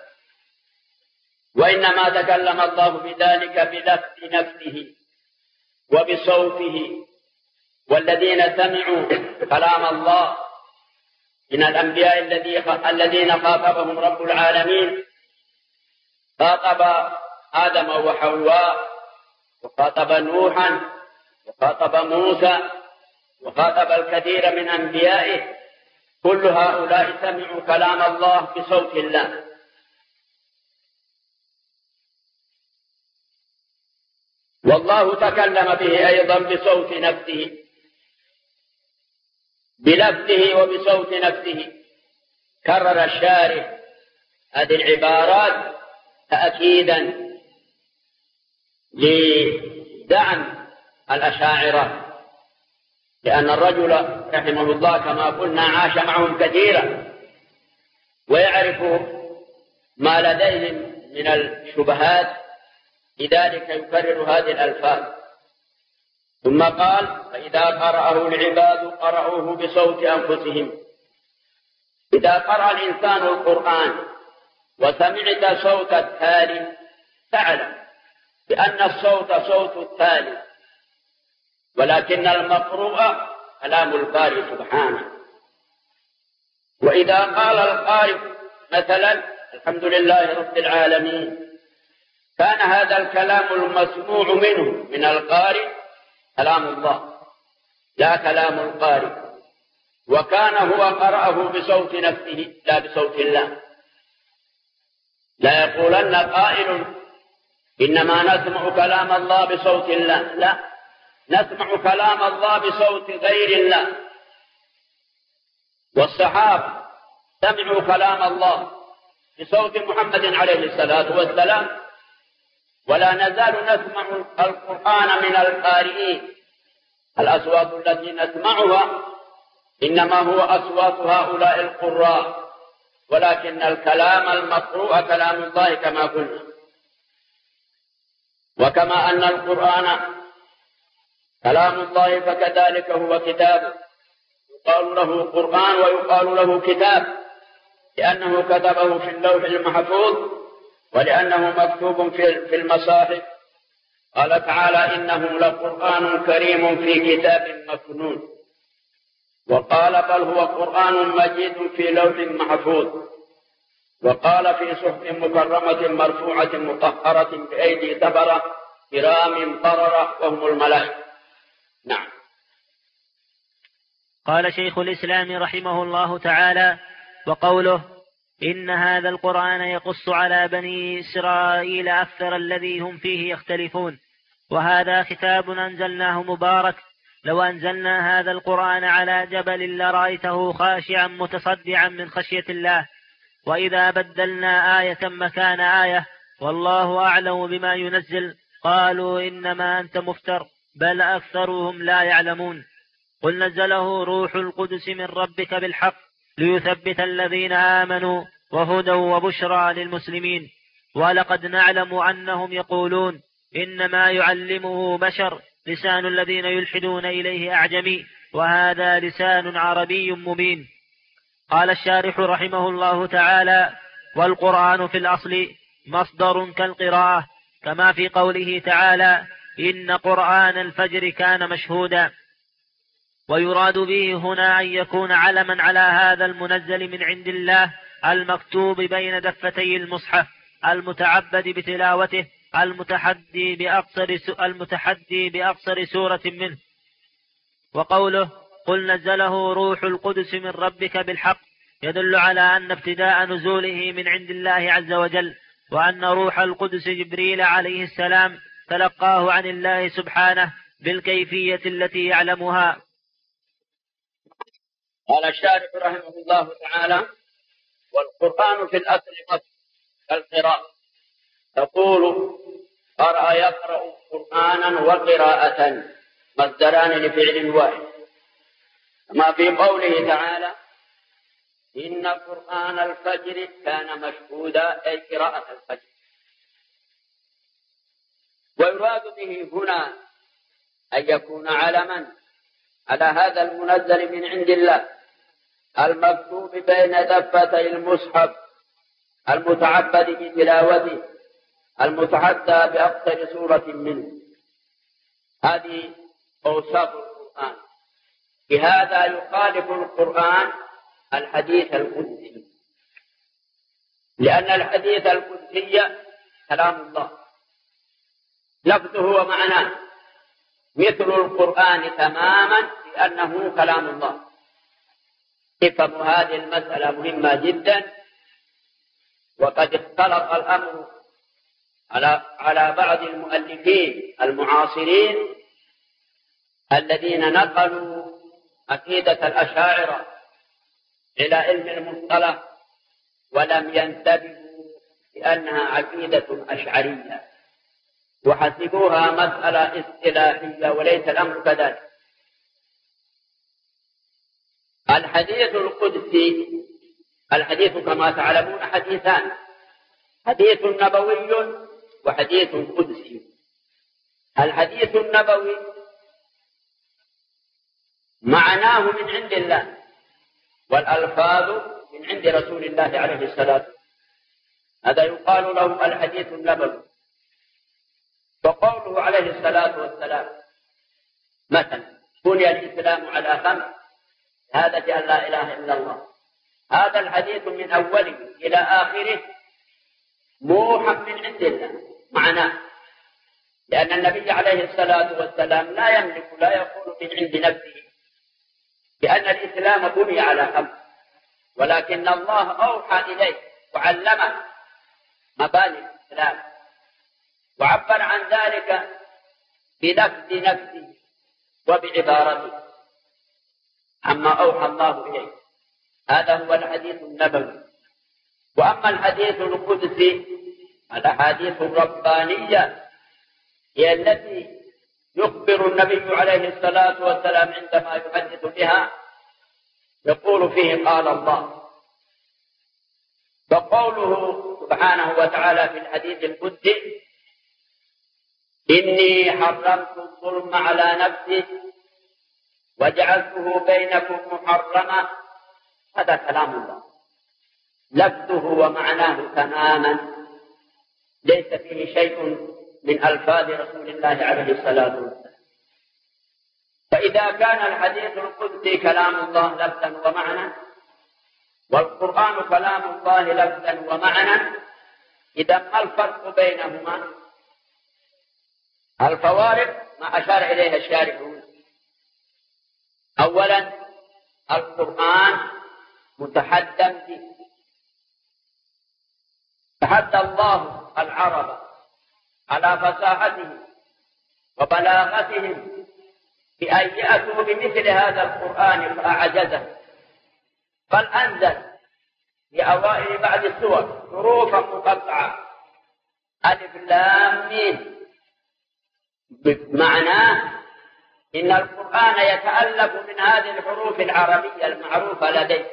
وإنما تكلم الله بذلك بلفظ نفسه وبصوته. والذين سمعوا كلام الله من الأنبياء الذين خاطبهم رب العالمين، خاطب آدم وحواء، وخاطب نوحا، وخاطب موسى، وخاطب الكثير من أنبيائه، كل هؤلاء سمعوا كلام الله بصوت الله. والله تكلم به أيضا بصوت نفسه، بلفظه وبصوت نفسه. كرر الشارح هذه العبارات تأكيدا لدعم الأشاعرة، لأن الرجل رحمه الله كما قلنا عاش معهم كثيرا ويعرف ما لديهم من الشبهات، لذلك يكرر هذه الألفاظ. ثم قال: فإذا قرأه العباد قرأوه بصوت أنفسهم. إذا قرأ الإنسان القرآن وسمعت صوت التالي فاعلم بأن الصوت صوت التالي، ولكن المقروء كلام الباري سبحانه. وإذا قال القارئ مثلا: الحمد لله رب العالمين، كان هذا الكلام المسموع منه من القارئ كلام الله لا كلام القارئ، وكان هو قرأه بصوت نفسه لا بصوت الله. لا يقولن قائل إنما نسمع كلام الله بصوت الله، لا، نسمع كلام الله بصوت غير الله. والصحابة سمعوا كلام الله بصوت محمد عليه الصلاة والسلام، ولا نزال نسمع القرآن من القارئين. الأصوات التي نسمعها إنما هو أصوات هؤلاء القراء، ولكن الكلام المقروء كلام الله كما قلنا. وكما أن القرآن كلام الله فكذلك هو كتاب، يقال له قرآن ويقال له كتاب، لأنه كتبه في اللوح المحفوظ ولأنه مكتوب في المصاحف. قال تعالى: إنه لقرآن كريم في كتاب مكنون. وقال: بل هو قرآن مجيد في لوح محفوظ. وقال: في صحف مكرمة مرفوعة مطهرة بأيدي سفرة كرام بررة وهم الملائكة. نعم. قال شيخ الإسلام رحمه الله تعالى: وقوله: إن هذا القرآن يقص على بني إسرائيل أكثر الذي هم فيه يختلفون، وهذا كتاب أنزلناه مبارك، لو أنزلنا هذا القرآن على جبل لرأيته خاشعا متصدعا من خشية الله. وإذا بدلنا آية مكان آية والله أعلم بما ينزل قالوا إنما أنت مفتر بل أكثرهم لا يعلمون. قل نزله روح القدس من ربك بالحق ليثبت الذين آمنوا وهدى وبشرى للمسلمين. ولقد نعلم أنهم يقولون إنما يعلمه بشر لسان الذين يلحدون إليه أعجمي وهذا لسان عربي مبين. قال الشارح رحمه الله تعالى: والقرآن في الأصل مصدر كالقراءة، كما في قوله تعالى: إن قرآن الفجر كان مشهودا. ويراد به هنا أن يكون علما على هذا المنزل من عند الله المكتوب بين دفتي المصحف المتعبد بتلاوته المتحدي بأقصر, المتحدي بأقصر سورة منه. وقوله: قل نزله روح القدس من ربك بالحق يدل على أن ابتداء نزوله من عند الله عز وجل، وأن روح القدس جبريل عليه السلام تلقاه عن الله سبحانه بالكيفية التي يعلمها. قال الشارح رحمه الله تعالى: والقرآن في الأصل مصدر كالقراءة، تقول قرأ يقرأ قرآنا وقراءة مصدران لفعل واحد، كما في قوله تعالى إن قرآن الفجر كان مشهودا، أي قراءة الفجر. ويراد به هنا أن يكون علما على هذا المنزل من عند الله المكتوب بين دفتي المصحف المتعبد بتلاوته المتحدى بأكثر سورة منه. هذه أوصاف القرآن. بهذا يخالف القرآن الحديث القدسي، لأن الحديث القدسي كلام الله لفظه ومعناه مثل القرآن تماما، لأنه كلام الله. افهموا هذه المسألة مهمة جدا. وقد اختلط الأمر على على بعض المؤلفين المعاصرين الذين نقلوا عقيدة الأشاعرة إلى علم المصطلح ولم ينتبهوا بأنها عقيدة أشعرية، وحسبوها مسألة اصطلاحية، وليس الأمر كذلك. الحديث القدسي، الحديث كما تعلمون حديثان: حديث نبوي وحديث قدسي. الحديث النبوي معناه من عند الله، والألفاظ من عند رسول الله عليه الصلاة والسلام، هذا يقال له الحديث النبوي. وقوله عليه الصلاة والسلام مثلا بني الإسلام على خمس: شهادة أن لا إله إلا الله. هذا الحديث من أوله إلى آخره موحى من عند الله معناه، لأن النبي عليه الصلاة والسلام لا يملك لا يقول من عند نفسه بأن الإسلام بني على خمس، ولكن الله أوحى إليه وعلمه مباني الإسلام، وعبر عن ذلك بلفظ نفسه وبعبارته عما أوحى الله إليه. هذا هو الحديث النبوي. وأما الحديث القدسي الأحاديث الربانية هي التي يخبر النبي عليه الصلاة والسلام عندما يحدث بها يقول فيه قال الله. فقوله سبحانه وتعالى في الحديث القدسي إني حرمت الظلم على نفسي وجعلته بينكم محرما، هذا كلام الله لفظه ومعناه تماما، ليس فيه شيء من ألفاظ رسول الله عليه الصلاة والسلام. فإذا كان الحديث القدسي كلام الله لفظا ومعنى، والقرآن كلام الله لفظا ومعنى، إذا ما الفرق بينهما؟ الفوارق ما أشار إليها الشارحون. أولا القرآن متحدى به، تحدى الله العرب على فصاحتهم وبلاغتهم بأن يأتوا بمثل هذا القرآن فأعجزه، بل أنزل في أوائل بعض السور حروفا مقطعة ألف لام ميم، بمعناه إن القرآن يتألف من هذه الحروف العربية المعروفة لديه،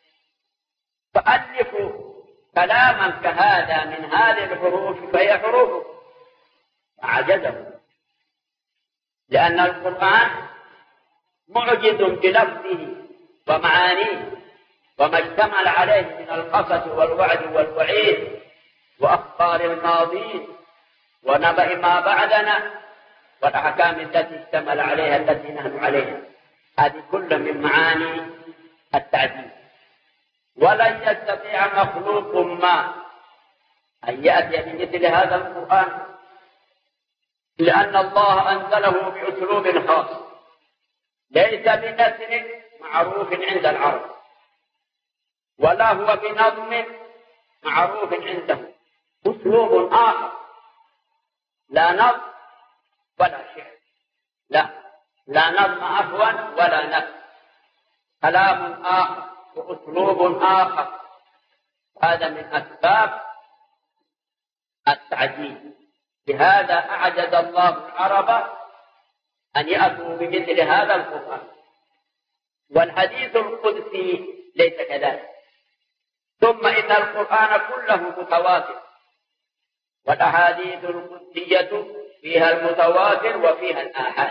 فألفوا كلاما كهذا من هذه الحروف فهي حروف عجزه، لأن القرآن معجز بلفظه ومعانيه وما اشتمل عليه من القصص والوعد والوعيد وأخبار الماضين ونبأ ما بعدنا والأحكام التي اشتمل عليها التي نحن عليها، هذه كل من معاني التعجيز. ولن يستطيع مخلوق ما أن يأتي بمثل هذا القرآن، لأن الله أنزله بأسلوب خاص ليس بنثر معروف عند العرب، ولا هو بنظم معروف عنده، أسلوب آخر، لا نظم ولا شعر، لا لا نظم عفوا ولا نثر، كلام آخر وأسلوب آخر. هذا من أسباب التعجيل. لهذا أعجز الله العرب أن يأتوا بمثل هذا القرآن. والحديث القدسي ليس كذلك. ثم إن القرآن كله متواتر، والأحاديث القدسية فيها المتواتر وفيها الآحاد.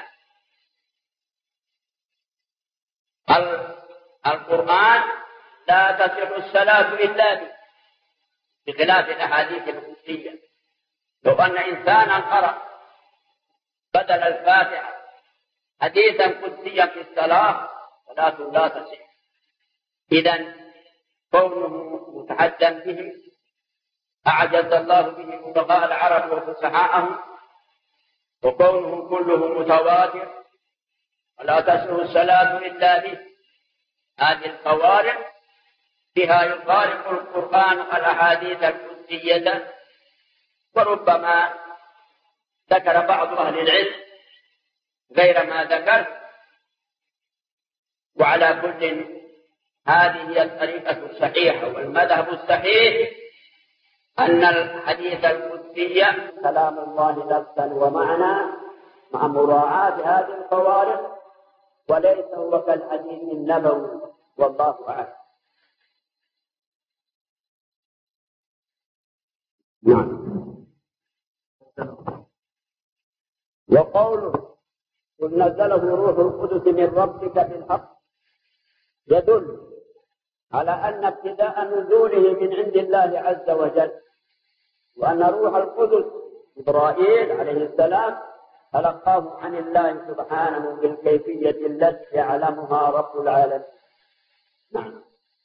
القرآن لا تصح الصلاة إلا به، بخلاف الأحاديث القدسية. لو أن إنسانا قرأ بدل الفاتحة حديثا قدسيا في الصلاة صلاته لا تصح. إذن كونه متحدى به أعجز الله به فقهاء العرب وفصحاءهم، وكونه كله متواتر ولا تصح الصلاة إلا به. هذه الفوارق بها يفارق القرآن الأحاديث القدسية. وربما ذكر بعض أهل العلم غير ما ذكر. وعلى كل هذه هي الطريقة الصحيحة والمذهب الصحيح أن الحديث القدسي كلام الله لفظا ومعنى مع مراعاة هذه الفوارق، وليس هو كالحديث النبوي، والله أعلم. نعم. وقوله قل نزله روح القدس من ربك بالحق يدل على أن ابتداء نزوله من عند الله عز وجل، وأن روح القدس إبراهيم عليه السلام تلقاه عن الله سبحانه بالكيفية التي يعلمها رب العالمين. نعم.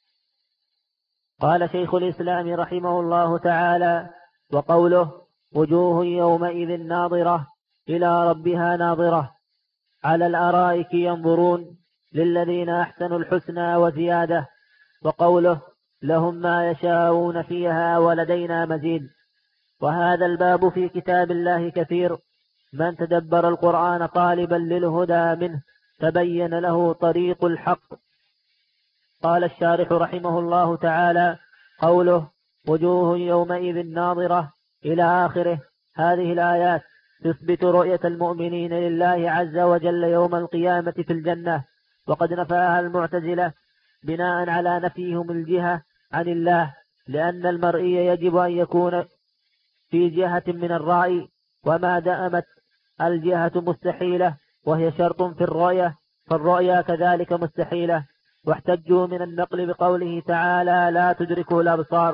قال شيخ الإسلام رحمه الله تعالى: وقوله وجوه يومئذ ناظرة إلى ربها ناظرة على الأرائك ينظرون للذين أحسنوا الحسنى وزيادة. وقوله لهم ما يشاءون فيها ولدينا مزيد. وهذا الباب في كتاب الله كثير، من تدبر القرآن طالبا للهدى منه تبين له طريق الحق. قال الشارح رحمه الله تعالى: قوله وجوه يومئذ ناظرة إلى آخره، هذه الآيات تثبت رؤية المؤمنين لله عز وجل يوم القيامة في الجنة، وقد نفاها المعتزلة بناء على نفيهم الجهة عن الله، لأن المرئي يجب أن يكون في جهة من الرأي، وما دامت الجهة مستحيلة وهي شرط في الرؤية فالرؤيا كذلك مستحيلة. واحتجوا من النقل بقوله تعالى لا تدركه الأبصار،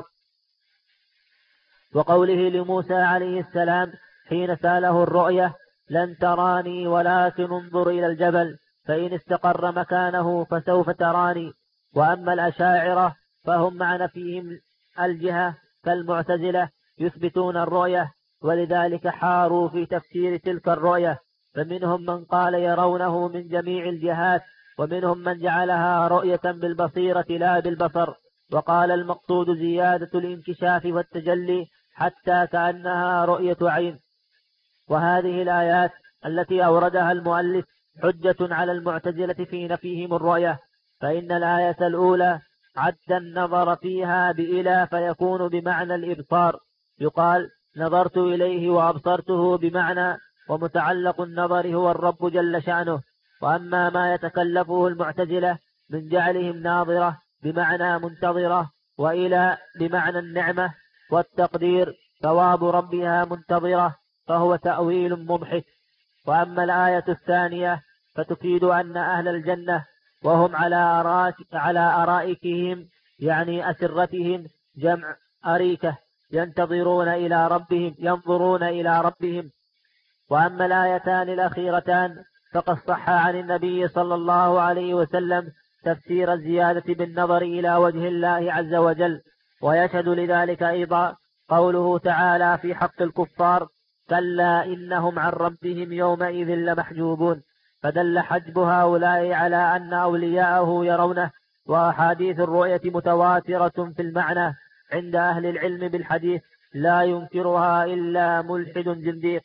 وقوله لموسى عليه السلام حين سأله الرؤية لن تراني ولكن انظر إلى الجبل فإن استقر مكانه فسوف تراني. وأما الأشاعرة فهم مع نفيهم الجهة كالمعتزلة يثبتون الرؤية، ولذلك حاروا في تفسير تلك الرؤية، فمنهم من قال يرونه من جميع الجهات، ومنهم من جعلها رؤية بالبصيرة لا بالبصر، وقال المقصود زيادة الانكشاف والتجلي حتى كأنها رؤية عين. وهذه الآيات التي أوردها المؤلف حجة على المعتزلة في نفيهم الرؤية، فإن الآية الأولى عد النظر فيها بإلى فيكون بمعنى الإبصار، يقال نظرت إليه وأبصرته بمعنى، ومتعلق النظر هو الرب جل شأنه. وأما ما يتكلفه المعتزلة من جعلهم ناظرة بمعنى منتظرة وإلى بمعنى النعمة والتقدير ثواب ربها منتظرة، فهو تأويل مضحك. وأما الآية الثانية فتفيد أن أهل الجنة وهم على أرائك على أرائكهم يعني أسرتهم جمع أريكة ينتظرون إلى ربهم ينظرون إلى ربهم. وأما الآيتان الأخيرتان فقد صح عن النبي صلى الله عليه وسلم تفسير الزيادة بالنظر إلى وجه الله عز وجل، ويشهد لذلك أيضا قوله تعالى في حق الكفار كلا إنهم عن ربهم يومئذ لمحجوبون، فدل حجب هؤلاء على أن أولياءه يرونه. وأحاديث الرؤية متواترة في المعنى عند أهل العلم بالحديث لا ينكرها إلا ملحد زنديق.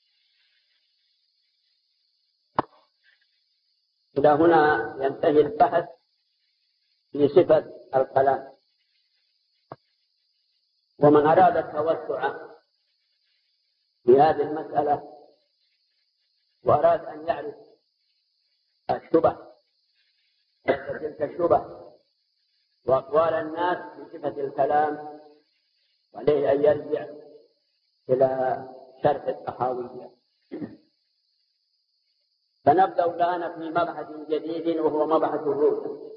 إلى هنا ينتهي البحث في صفة الكلام. ومن أراد التوسع في هذه المسألة وأراد أن يعرف الشبه تلك الشبه وأقوال الناس في صفة الكلام، وعليه أن يرجع إلى شرح الطحاوية. فنبدأ الآن في مبحث جديد وهو مبحث الرؤيا.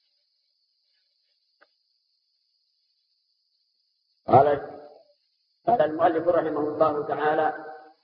قال قال المؤلف رحمه الله تعالى: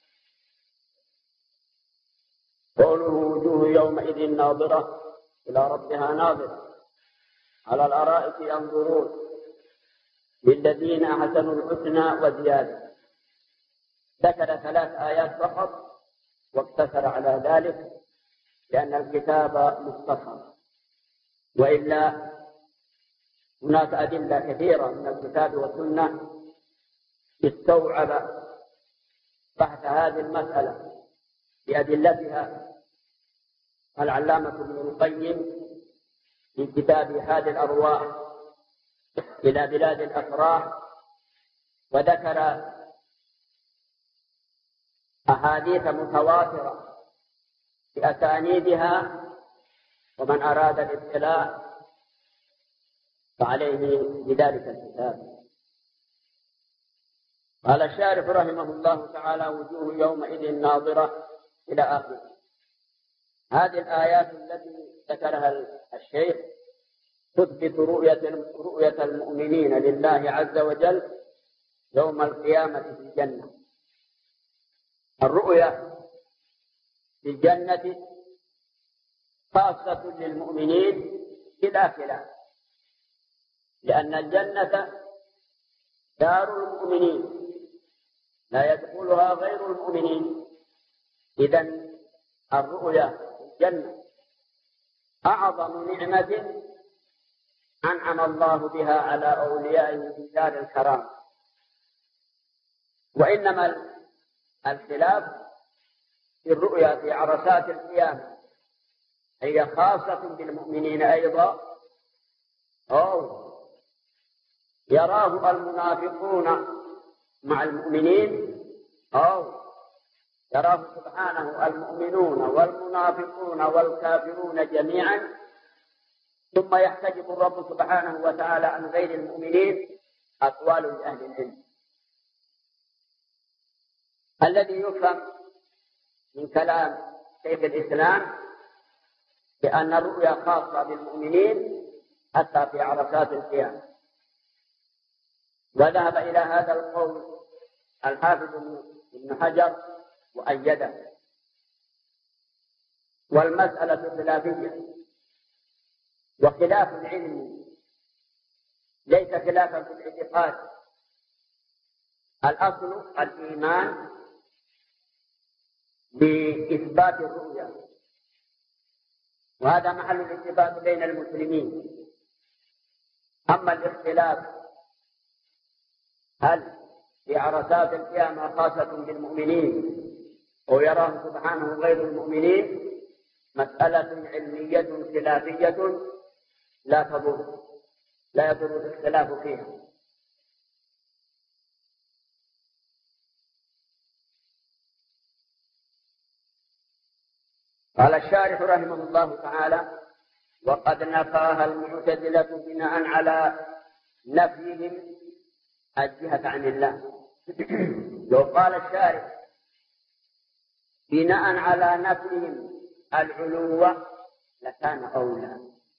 قوله وجوه يومئذ ناظرة إلى ربها ناظرة على الأرائك ينظرون للذين أحسنوا الحسنى وزيادة. ذكر ثلاث آيات فقط واقتصر على ذلك لأن الكتاب مختصر، وإلا هناك أدلة كثيرة من الكتاب والسنة استوعب بحث هذه المسألة بأدلتها العلامة ابن القيم في كتاب هادي الأرواح إلى بلاد الأفراح، وذكر أحاديث متواترة بأسانيدها، ومن أراد الاطلاع فعليه بذلك الكتاب. قال الشارح رحمه الله تعالى: وجوه يومئذ ناظرة إلى آخره. هذه الآيات التي ذكرها الشيخ تثبت رؤية رؤية المؤمنين لله عز وجل يوم القيامة في الجنة. الرؤية في الجنة خاصة للمؤمنين بلا خلاف، لأن الجنة دار المؤمنين لا يدخلها غير المؤمنين. إذن الرؤيا في الجنة أعظم نعمة أنعم الله بها على أوليائه في دار الكرام. وإنما الخلاف في الرؤيا في عرصات القيامة هي خاصة بالمؤمنين أيضا، أو يراه المنافقون مع المؤمنين، أو يراه سبحانه المؤمنون والمنافقون والكافرون جميعا، ثم يحتجب الرب سبحانه وتعالى عن غير المؤمنين. أقوال لأهل العلم. الذي يفهم من كلام شيخ الإسلام بأن الرؤيا خاصة بالمؤمنين حتى في عرصات القيامة، وذهب إلى هذا القول الحافظ ابن حجر وأيده. والمسألة خلافية، وخلاف العلم ليس خلافا في الاعتقاد. الأصل الإيمان بإثبات الرؤيا، وهذا محل الاتفاق بين المسلمين. أما الاختلاف هل في عرصات القيامة خاصة بالمؤمنين أو يراه سبحانه غير المؤمنين، مسألة علمية خلافية لا تضر لا يضر الاختلاف فيها. قال الشارح رحمه الله تعالى: وقد نفاها المعتزلة بناء على نفيهم الجهة عن الله. لو قال الشارح بناء على نفيهم العلو لكان أولى،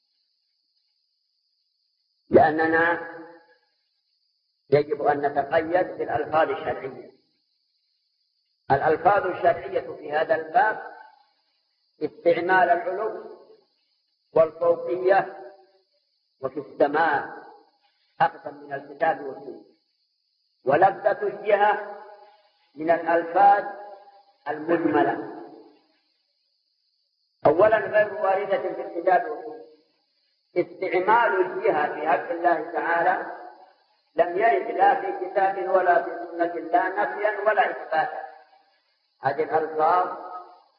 لأننا يجب أن نتقيد بالألفاظ الشرعية. الألفاظ الشرعية في هذا الباب استعمال العلو والفوقية وفي السماء أخذا من الكتاب والسنة، ولفظة الجهة من الألفاظ المجملة. أولا غير واردة في الكتاب والسنة. استعمال الجهة في حق الله تعالى لم يرد لا في كتاب ولا في سنة، لا نفيا ولا إثباتا. هذه الألفاظ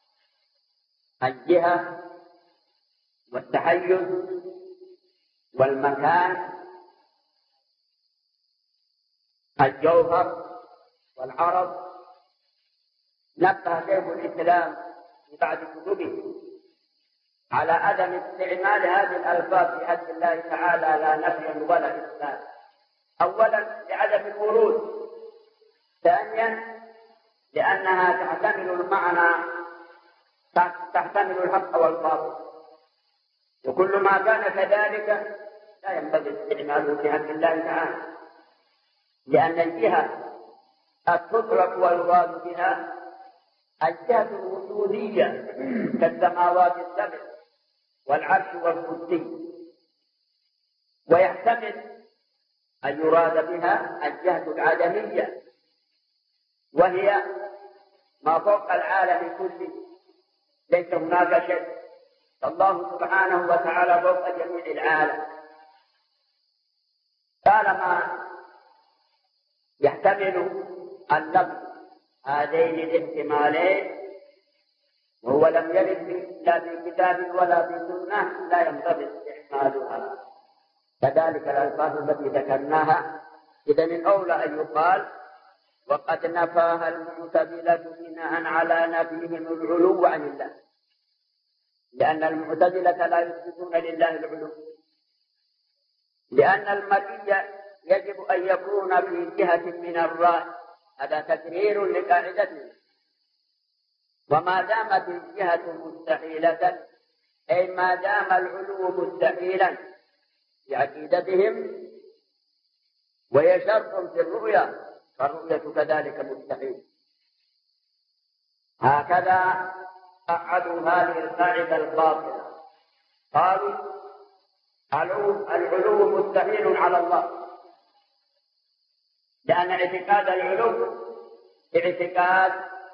الجهة والتحيز والمكان، الجوهر والعرض نبه شيخ الإسلام في بعض كتبه على عدم استعمال هذه الألفاظ في حق الله تعالى لا نفيا ولا إثبات. أولا لعدم الورود، ثانيا لأنها تحتمل المعنى، تحتمل الحق والباطل، وكل ما كان كذلك لا ينبغي استعماله في حق الله تعالى، لأن الجهة التطلق والمراد بها الجهة الوجودية كالسماوات السبع والعرش والكرسي، ويحتمل أن يراد بها الجهة العدمية وهي ما فوق العالم كله، ليس هناك شيء، الله سبحانه وتعالى فوق جميع العالم. طالما يحتمل اللفظ هذين الاحتمالين وهو لم يرد لا في كتاب ولا في سنة لا ينبغي استعمالها. كذلك الألفاظ التي ذكرناها إذا من أولى أن يقال وقد نفاها المعتزلة بناء على نفيهم العلو عن الله، لأن المعتزلة لا يثبتون لله العلو، لأن المرئي يجب أن يكون في جهة من الرأي، هذا تكرير لقاعدته، وما دامت الجهة مستحيلة أي ما دام العلو مستحيلا في عقيدتهم وهي شرط في الرؤيا فالرؤية كذلك مستحيل. هكذا قعدوا هذه القاعدة الباطلة، قالوا العلو مستحيل على الله، لأن اعتقاد العلو اعتقاد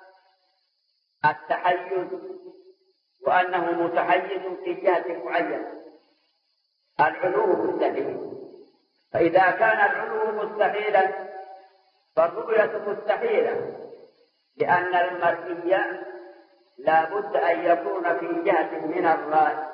التحيز، وأنه متحيز في جهة معينة. العلو مستحيل، فإذا كان العلو مستحيلا فالرؤية مستحيلة، لأن المرئي لا بد أن يكون في جهة من الرأي.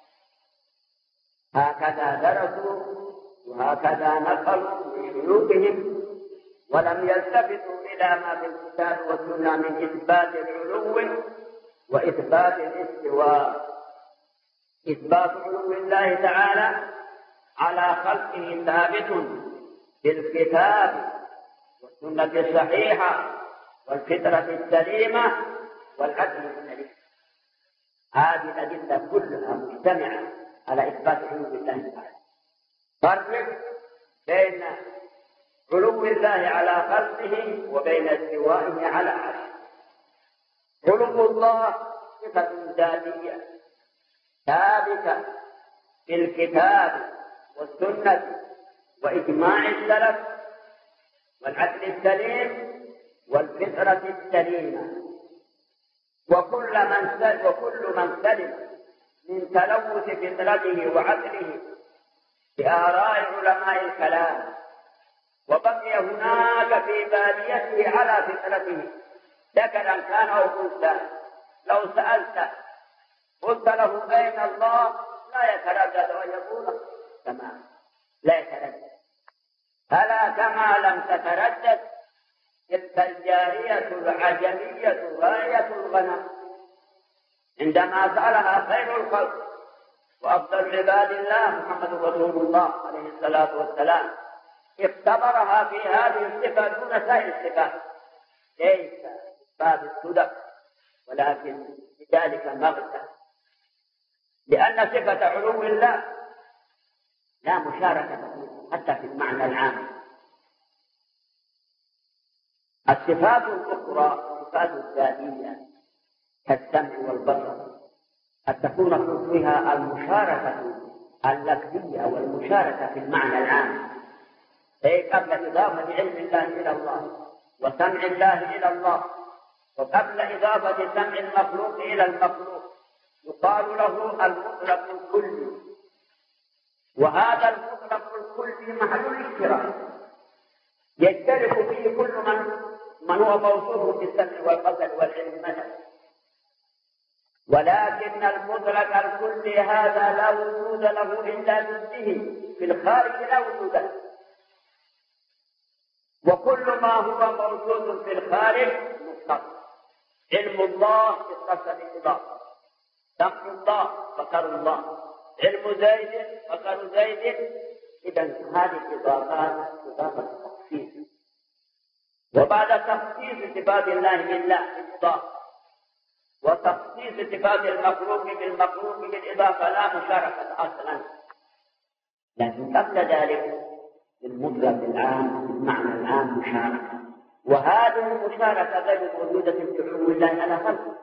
هكذا درسوا وهكذا نقلوا من شيوخهم، ولم يلتفتوا إلى ما في الكتاب والسنة من إثبات العلو وإثبات الاستواء. إثبات علو الله تعالى على خلقه ثابت في الكتاب والسنة الصحيحة والفطرة السليمة والعدل السليم. هذه الأدلة كلها مجتمعة على إثبات علو الله تعالى. فرق بين علو الله على خلقه وبين استوائه على عرشه. علو الله صفة ذاتية ثابتة في الكتاب والسنة وإجماع السلف والعدل السليم والفطرة السليمة، وكل من سلم وكل من سلم من تلوث فطرته وعقله بآراء علماء الكلام وبقي هناك في باليته على فطرته ذكرا كان أو أنثى، لو سألته قلت له أين الله لا يتردد ويقول تمام، لا يتردد. ألا كما لم تتردد تلك الجارية العجمية غاية الغنم عندما سألها خير الخلق وأفضل عباد الله محمد رسول الله عليه الصلاة والسلام، اختبرها في هذه الصفة دون سائر الصفات، ليس باب الصدق ولكن بذلك مغزى، لأن صفة علو الله لا مشاركة حتى في المعنى العام. الصفات الأخرى صفات الذاتية كالسمع والبصر قد تكون فيها المشاركة اللفظية والمشاركة في المعنى العام، أي قبل إضافة علم الله إلى الله وسمع الله إلى الله، وقبل إضافة سمع المخلوق إلى المخلوق يقال له المطلق الكلي، وهذا المطلق الكلي محل الاشتراك يشترك فيه كل من من هو موصوف بالسمع والبصر والعلم مثلا، ولكن المطلق الكلي هذا لا وجود له إلا ضده، في الخارج لا وجود له، وكل ما هو موجود في الخارج مطلق علم الله اتصل بالإضافة، سمع الله بصر الله، علم زيد بصر زيد. إذا هذه الإضافات إضافة تخصيص، وبعد تخصيص صفات الله بالله بالإضافة وتخصيص صفات المخلوق بالمخلوق بالإضافة لا مشاركة أصلا، لكن قبل ذلك المطلق العام بالمعنى العام مشاركة، وهذه المشاركة غير موجودة في علوم الله على خلقه.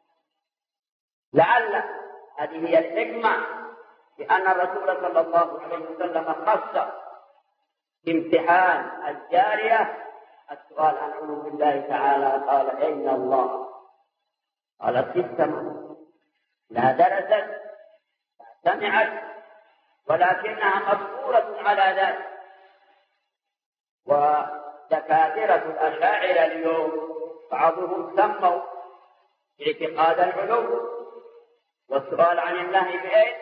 لعل هذه هي الحكمة لأن الرسول صلى الله عليه وسلم خص امتحان الجارية السؤال عن علوم الله تعالى، قال أين الله؟ قالت في السماء، لا درست لا سمعت ولكنها مذكورة على ذلك. ودكاترة الأشاعرة اليوم بعضهم سموا اعتقاد العلو والسؤال عن الله بإيه؟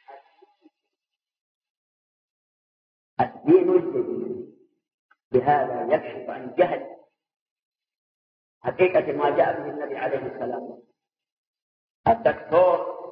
الدين الجديد. بهذا يكشف عن جهل حقيقة ما جاء به النبي عليه السلام. الدكتور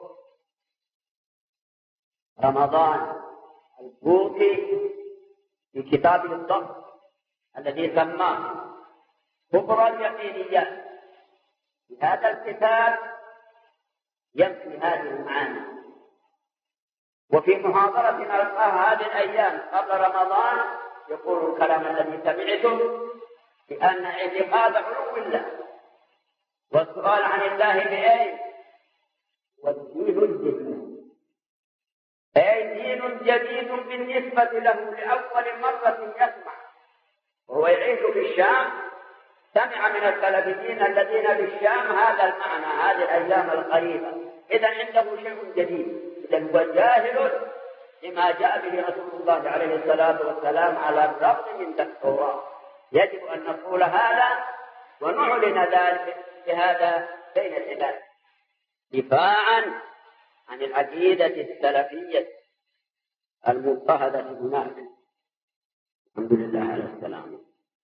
رمضان البوطي في كتابه الضبط الذي سماه كبرى اليقينيات، في هذا الكتاب ينفي هذه المعاني. وفي محاضرة نلقاها هذه الأيام قبل رمضان يقول الكلام الذي سمعته بأن اعتقاد علو الله والسؤال عن الله بأي والدين الجديد، أي دين جديد بالنسبة له لأول مرة يسمع، وهو يعيش في الشام، سمع من السلفيين الذين بالشام هذا المعنى هذه الأيام القريبة. إذا عنده شيء جديد، إذا هو جاهل لما جاء به رسول الله عليه الصلاة والسلام على الرغم من التوراة. يجب أن نقول هذا ونعلن ذلك بهذا بين العباد دفاعا عن العقيدة السلفية المضطهدة هناك. الحمد لله على السلام.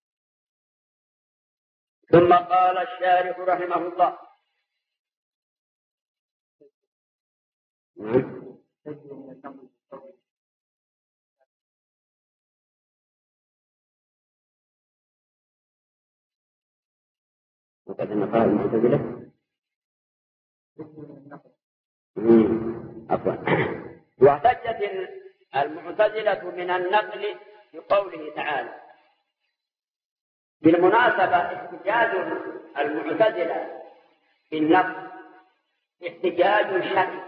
ثم قال الشارح رحمه الله وقد نقال المعتزلة عفوا واحتجت المعتزلة من النقل بقوله تعالى. بالمناسبة احتجاج المعتزلة بالنقل احتجاج شديد،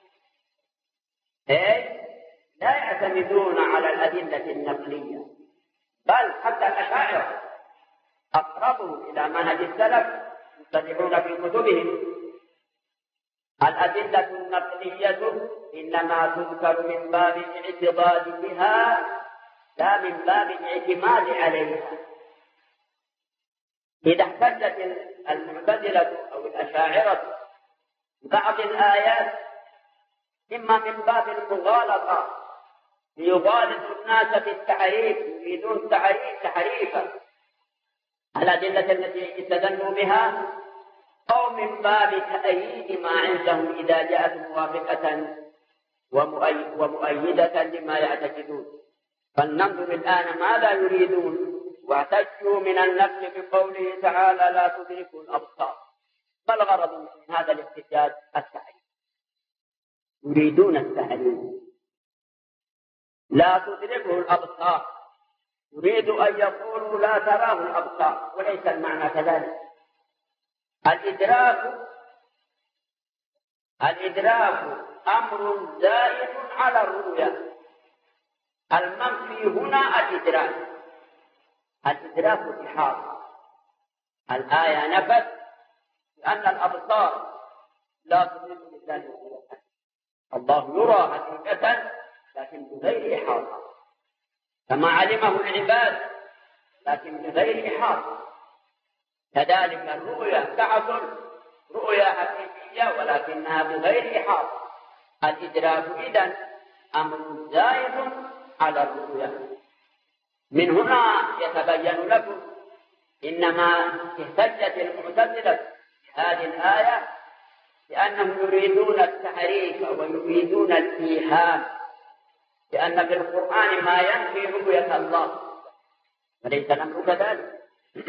أي لا يعتمدون على الأدلة النقلية، بل حتى الأشاعرة أقربوا إلى منهج السلف يتبعون في كتبهم الأدلة النقلية إنما تذكر من باب الاعتضاد بها لا من باب الاعتماد عليها. إذا احتجت المعتزلة أو الأشاعرة بعض الآيات إما من باب المغالطة ليغالطوا الناس بالتحريف، يريدون تحريف تحريفا الأدلة التي استدلوا بها، أو من باب تأييد ما عندهم إذا جاءت موافقة ومؤيدة لما يعتقدون. فلننظر الآن ماذا يريدون. واحتجوا من النقل بقوله تعالى لا تدركوا الأبصار. ما الغرض من هذا الاحتجاج؟ التحريف، يريدون التحريف. لا تدركه الأبصار، يريد أن يقولوا لا تراه الأبصار، وليس المعنى كذلك. الإدراك الإدراك أمر زائد على الرؤية. المنفي هنا الإدراك، الإدراك الإحاطة. الآية نفت لأن الأبصار لا تدرك لله رؤية، الله يرى حقيقة لكن بغير إحاطة، كما علمه العباد لكن بغير إحاطة. كذلك الرؤيا تعصر رؤيا حقيقية ولكنها بغير إحاطة. الإدراك إذن أمر زائد على الرؤيا. من هنا يتبين لكم إنما احتجت المعتزلة هذه الآية لأنهم يريدون التحريف ويريدون الإيهام، لأن في القرآن ما ينفي رؤية الله وليس الأمر كذلك.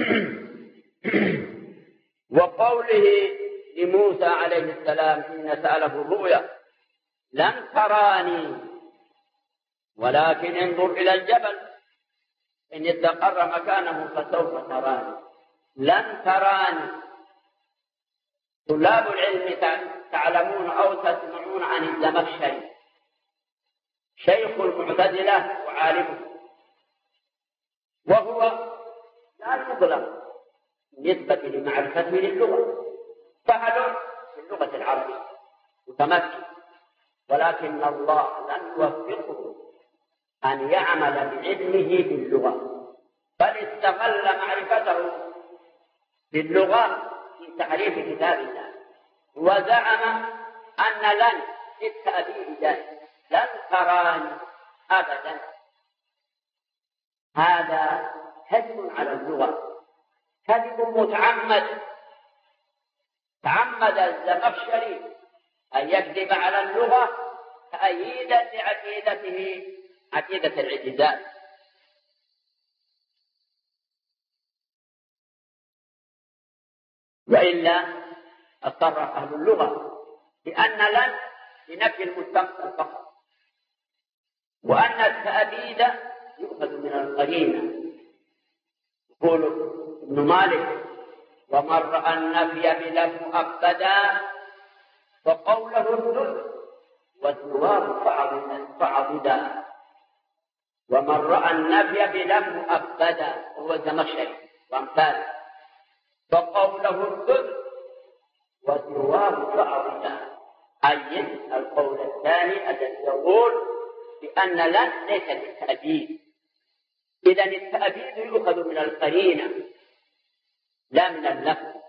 وقوله لموسى عليه السلام حين سأله الرؤيا لن تراني ولكن انظر إلى الجبل إن استقر مكانه فسوف تراني. لن تراني. طلاب العلم تعلمون أو تسمعون عن الزمخشري شيخ المعتزلة وعالمه، وهو لا يظلم بالنسبة لمعرفته للغة، فهل في اللغة العربية متمكن، ولكن الله لم يوفقه أن يعمل بعلمه باللغة، بل استغل معرفته باللغة في تعريف كتاب الله، وزعم أن لن للتأبيد لن تراني أبدا. هذا كذب على اللغة، كذب متعمد. تعمد الزمخشري أن يكذب على اللغة تأييدا لعقيدته عقيدة الاعتزال. وإلا اضطر أهل اللغة لأن لن لنفي المستقبل فقط، وأن التأبيد يؤخذ من القرينة. يقول ابن مالك ومن رأى النفي بلا مؤبدا فقوله الذل والثواب فعضدا. ومن رأى النفي بلا مؤبدا هو الزمخشري وأمثاله فقوله الذل والثواب فعضدا، أي القول الثاني الذي يقول بأن لن ليس للتأبيد. إذن التأبيد يؤخذ من القرينة لا من اللفظ.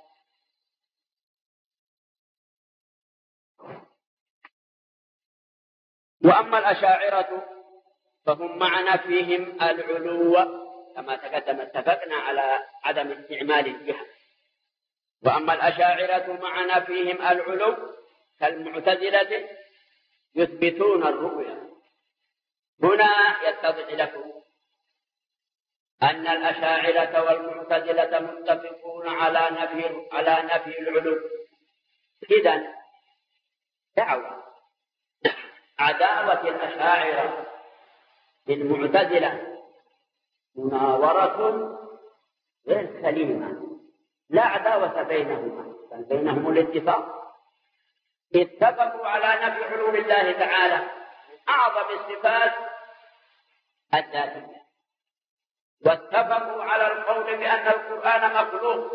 وأما الأشاعرة فهم معنا فيهم العلو كما تقدم، اتفقنا على عدم استعمال الجهة. وأما الأشاعرة معنا فيهم العلو كالمعتزلة يثبتون الرؤيا. هنا يتضح لكم أن الأشاعرة والمعتزلة متفقون على نفي على نفي العلو. إذن دعوة عداوة الأشاعرة للمعتزلة مناورة غير سليمة، لا عداوة بينهما بل بينهم الاتفاق. اتفقوا على نفي علو الله تعالى من أعظم الصفات الذاتية، واتفقوا على القول بأن القرآن مخلوق.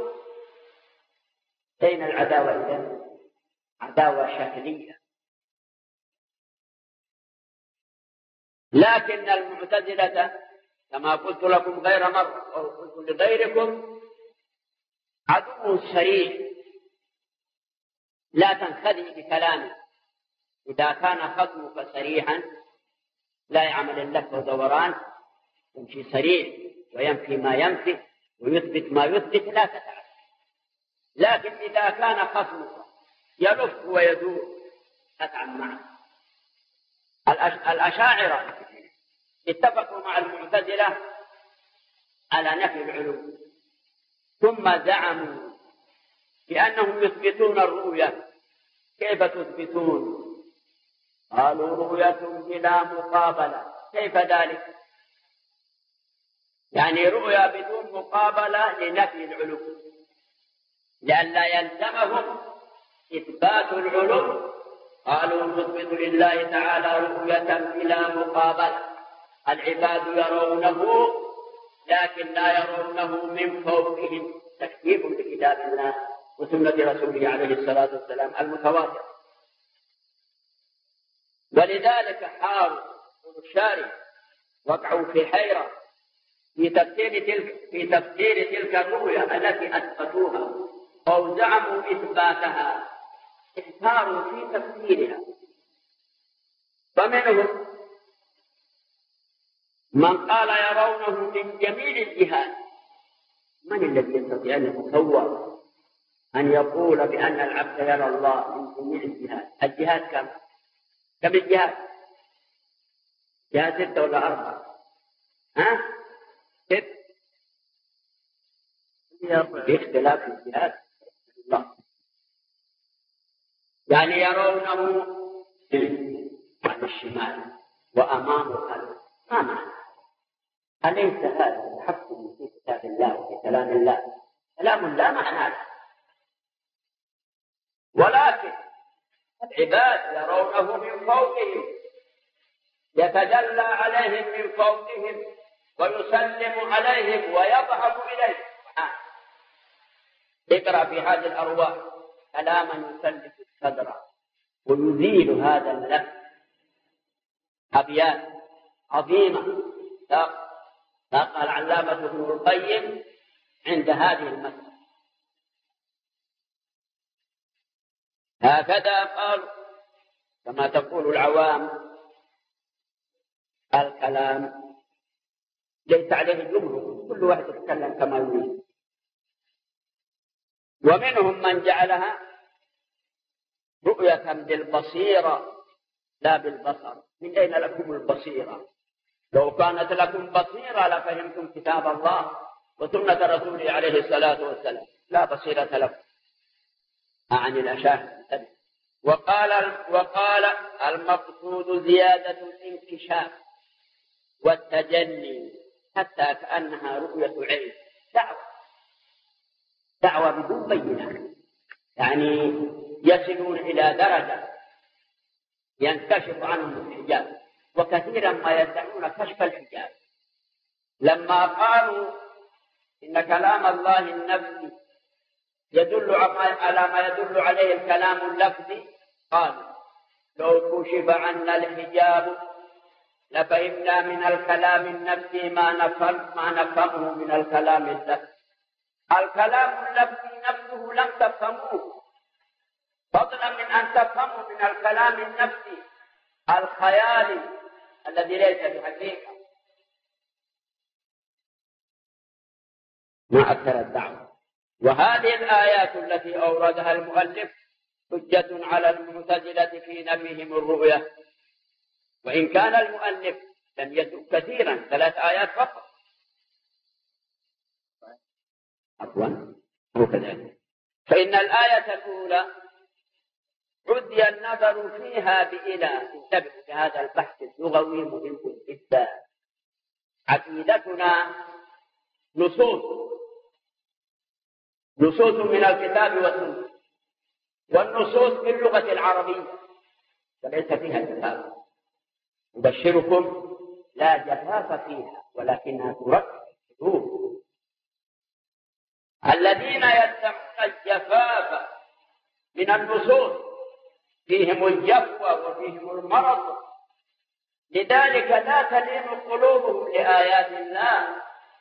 بين العداوة إذن عداوة شكلية. لكن المعتزلة كما قلت لكم غير مرة أو قلت لغيركم عدو شريع، لا تنخدع بكلامه. إذا كان خصمك سريعا لا يعمل اللف ودوران، يمشي سريع وينفي ما ينفي ويثبت ما يثبت، لا تتعب. لكن إذا كان خصمك يلف ويدور تتعب معه. الأشاعرة اتفقوا مع المعتزلة على نفي العلو، ثم زعموا بأنهم يثبتون الرؤية. كيف تثبتون؟ قالوا رؤية بلا مقابلة. كيف ذلك؟ يعني رؤية بدون مقابلة لنفي العلو، لئلا يلزمهم إثبات العلو. قالوا نثبت لله تعالى رؤية بلا مقابلة، العباد يرونه لكن لا يرونه من فوقهم، تكذيب بكتاب الله وسنة رسوله عليه الصلاة والسلام المتواتر. ولذلك حاروا الشارع وقعوا في حيرة في تفسير تلك في تفسير تلك الرؤيا التي أثبتوها أو زعموا إثباتها، احتاروا في تفسيرها. فمنهم من قال يرونه من جميع الجهات. من الذي يستطيع أن يتصور أن يقول بأن العبد يرى الله من جميع الجهات. الجهات كم؟ كم الجهات؟ جهات ستة ولا أربعة؟ ها؟ ست؟ باختلاف الجهات الله. يعني يرونه عن الشمال وأمام القلب. ما معنى؟ أليس هذا تحكم في كتاب الله وفي كلام الله؟ كلام لا معنى له. ولكن العباد يرونه من فوقهم، يتجلى عليهم من فوقهم ويسلم عليهم ويضحك إليهم. اقرأ في هذه الأرواح كلاما يسلك الصدر ويزيل هذا اللف. أبيات عظيمة ساقها العلامة ابن القيم عند هذه المسألة. هكذا قالوا كما تقول العوام الكلام ليس عليه جمهور، كل واحد يتكلم كما يريد. ومنهم من جعلها رؤية بالبصيرة لا بالبصر. من أين لكم البصيرة؟ لو كانت لكم بصيرة لفهمتم كتاب الله وسنة رسوله عليه الصلاة والسلام. لا بصيرة لكم عن الأشاهد. وقال وقال المقصود زيادة الانكشاف والتجني حتى كأنها رؤية عين. دعوة دعوة بدون بينة، يعني يصلون إلى درجة ينكشف عنهم الحجاب، وكثيرا ما يدعون كشف الحجاب. لما قالوا إن كلام الله النفسي يدل على ما يدل عليه الكلام اللفظي، قالوا لو كشف عنا الحجاب لفهمنا من الكلام النفسي ما نفهم ما نفهمه من الكلام اللفظي. الكلام اللفظي نفسه لم تفهموه، فضلا من أن تفهموا من الكلام النفسي الخيالي الذي ليس بحقيقة. ما أكثر الدعوة. وهذه الآيات التي أوردها المؤلف حجة على المعتزلة في نفيهم الرؤية، وإن كان المؤلف لم يسوق كثيرا، ثلاث آيات فقط. عفوا هو كذلك. فإن الآية الأولى عدي النظر فيها بإلى. انتبهوا لهذا البحث اللغوي مهم جدا. عقيدتنا نصوص نصوص من الكتاب والسنة، والنصوص باللغة العربية وليس فيها جفاف. أبشركم لا جفاف فيها ولكنها ترك القلوب. الذين يدعون الجفاف من النصوص فيهم الجفوة وفيهم المرض، لذلك لا تلين قلوبهم لآيات الله،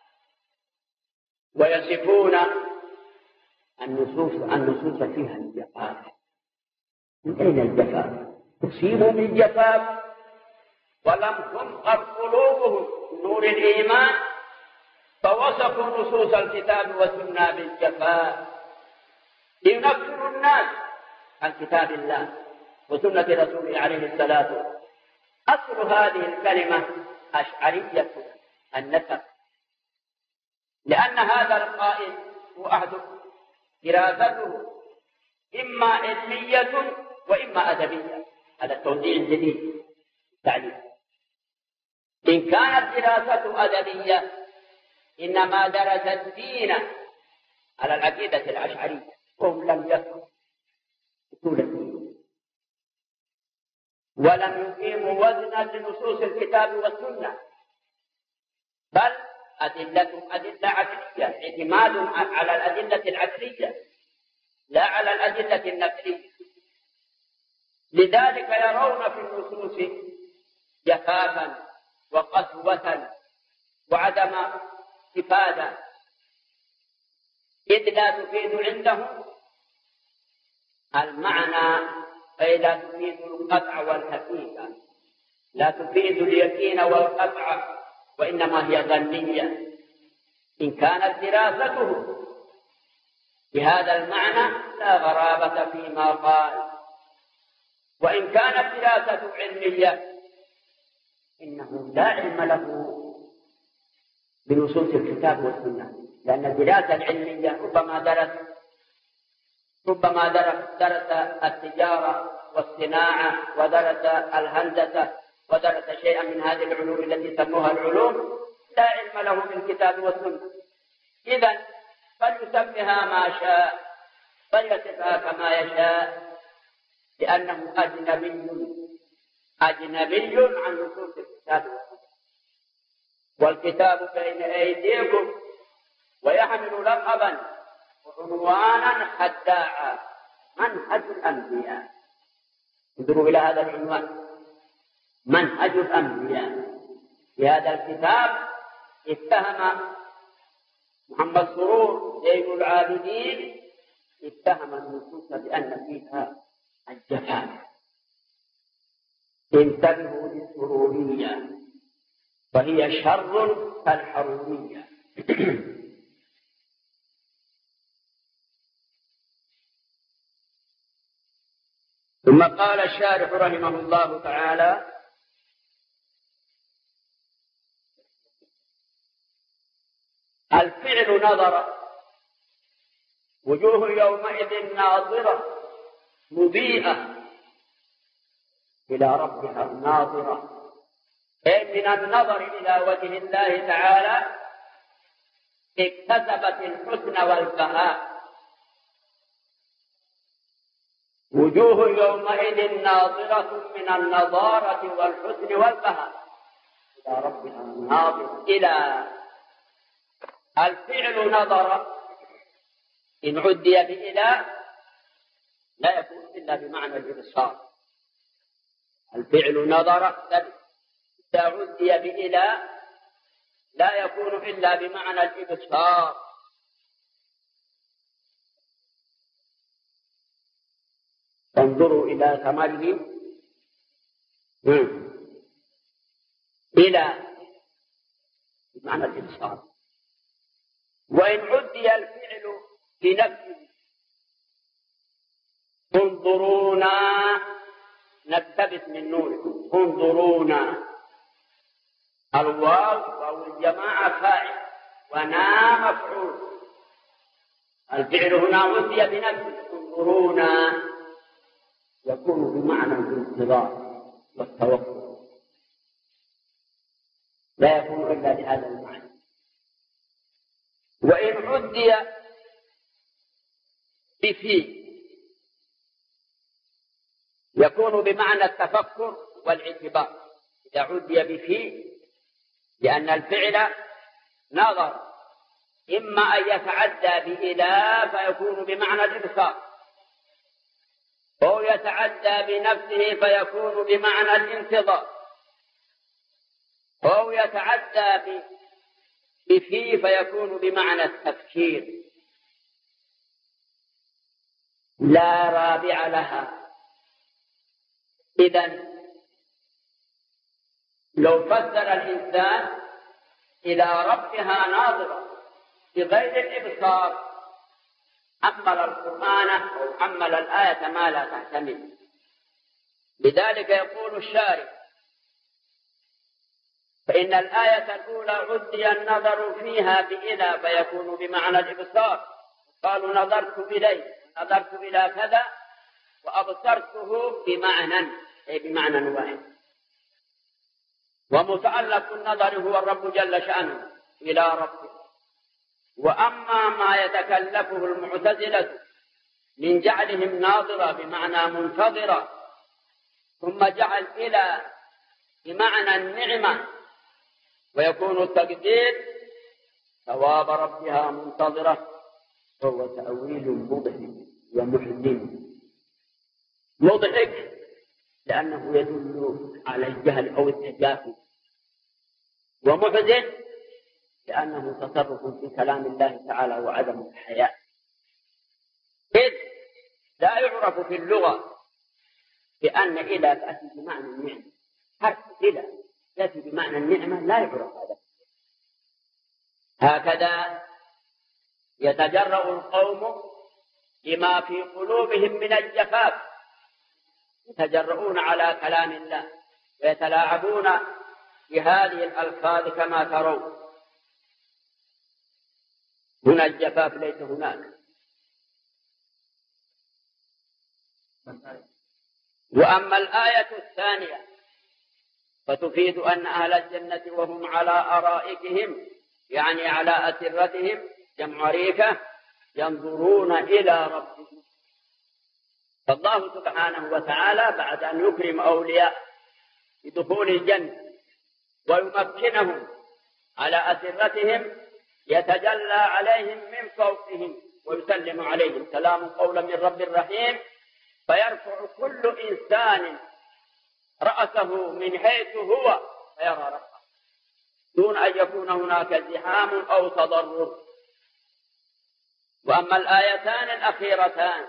ويصفون النصوص النصوص فيها الجفاف. من أين الجفاف؟ تصيبوا بالجفاف ولم تنقر قلوبهم نور الإيمان، فوصفوا نصوص الكتاب والسنة بالجفاف لينفروا الناس عن كتاب الله وسنة رسوله عليه الصلاة والسلام. أصل هذه الكلمة أشعرية النسب، لأن هذا القائل هو أحد دراسته إما علمية وإما أدبية. هذا التوزيع الجديد التعليم. إن كانت دراسته أدبية إنما درس الدين على العقيدة الأشعرية، وهم لم يفهموا أصول الدين ولم يقيموا وزنا لنصوص الكتاب والسنة، بل أدلة أدلة عقلية، اعتماد على الأدلة العقلية لا على الأدلة النقلية. لذلك يرون في النصوص جفافا وقسوة وعدم إفادة، إذ لا تفيد عندهم المعنى، أي لا تفيد القطع والحقيقة، لا تفيد اليقين والقطع، وإنما هي ظنية. إن كانت دراسته بهذا المعنى لا غرابة فيما قال. وإن كانت دراسة علمية إنه لا علم له بنصوص الكتاب والسنة، لأن الدراسة العلمية ربما درس ربما درس, درس التجارة والصناعة ودرس الهندسة ودرس شيئا من هذه العلوم التي سموها العلوم، لا علم له بالكتاب والسنة. إذن فليسمها ما شاء فليصفها كما يشاء، لأنه أجنبي أجنبي عن نصوص الكتاب والسنة. والكتاب بين أيديكم ويحمل لقبا وعنوانا خداعا منهج الأنبياء. انظروا إلى هذا العنوان، منهج الأنبياء. في هذا الكتاب اتهم محمد سرور زين العابدين اتهم النصوص بأن فيها الجفاف. انتبهوا للسرورية فهي شر كالحرورية. ثم قال الشارح رحمه الله تعالى: الفعل نظر، وجوه يومئذ ناظرة مضيئة إلى ربها ناظرة، أي من النظر إلى وجه الله تعالى اكتسبت الحسن والبهاء. وجوه يومئذ ناظرة من النضارة والحسن والبهاء إلى ربها ناظرة. إلى الفعل نظر إن عدي بإلى لا يكون إلا بمعنى الإبصار. الفعل نظر إذا عدي بإلى لا يكون إلا بمعنى الإبصار. انظروا إلى ثمره إلى بمعنى الإبصار. وإن عدي الفعل بنفسه انظرونا نكتبس من نوركم. انظرونا الواو أو الجماعة فاعل ونا مفعول. الفعل هنا عدي بنفسه انظرونا يكون بمعنى الانتظار والتوقف، لا يكون إلا بهذا المعنى. وإن عدي بفي يكون بمعنى التفكر والاعتبار. إذا عدي بفي لأن الفعل نظر إما أن يتعدى بإلى فيكون بمعنى الإبصار، أو يتعدى بنفسه فيكون بمعنى الانتظار، أو يتعدى بفي فيكون بمعنى التفكير. لا رابع لها. إذن لو فسر الإنسان إلى ربها ناظرة بغير الإبصار حمل القرآن أو حمل الآية ما لا تحتمل. لذلك يقول الشارع: فإن الآية الأولى عدي النظر فيها بإلى فيكون بمعنى الإبصار. قالوا نظرت إليه نظرت إلى كذا وأبصرته بمعنى أي بمعنى واحد. ومتعلق النظر هو الرب جل شأنه إلى ربه. وأما ما يتكلفه المعتزلة من جعلهم ناظرة بمعنى منتظرة ثم جعل إلى بمعنى النعمة ويكون التقدير ثواب ربها منتظرة، فهو تأويل مضحك ومحزن. مضحك لأنه يدل على الجهل أو التجافي، ومحزن لأنه تصرف في كلام الله تعالى وعدم الحياء. إذ لا يعرف في اللغة بأن إلى تأتي بمعنى النعمة. حرف إلى تأتي بمعنى النعمة لا يعرف هذا. هكذا يتجرأ القوم لما في قلوبهم من الجفاف، يتجرؤون على كلام الله ويتلاعبون بهذه الألفاظ كما ترون. هنا الجفاف ليس هناك. وأما الآية الثانية فتفيد أن أهل الجنة وهم على أرائكهم، يعني على أسرتهم جمع ريكة، ينظرون إلى ربهم. فالله سبحانه وتعالى بعد أن يكرم أولياء بدخول الجنة ويمكنهم على أسرتهم يتجلى عليهم من فوقهم ويسلم عليهم سلام قولا من رب رحيم، فيرفع كل إنسان رأسه من حيث هو فيرى ربه دون أن يكون هناك ازدحام أو تضرر. وأما الآيتان الأخيرتان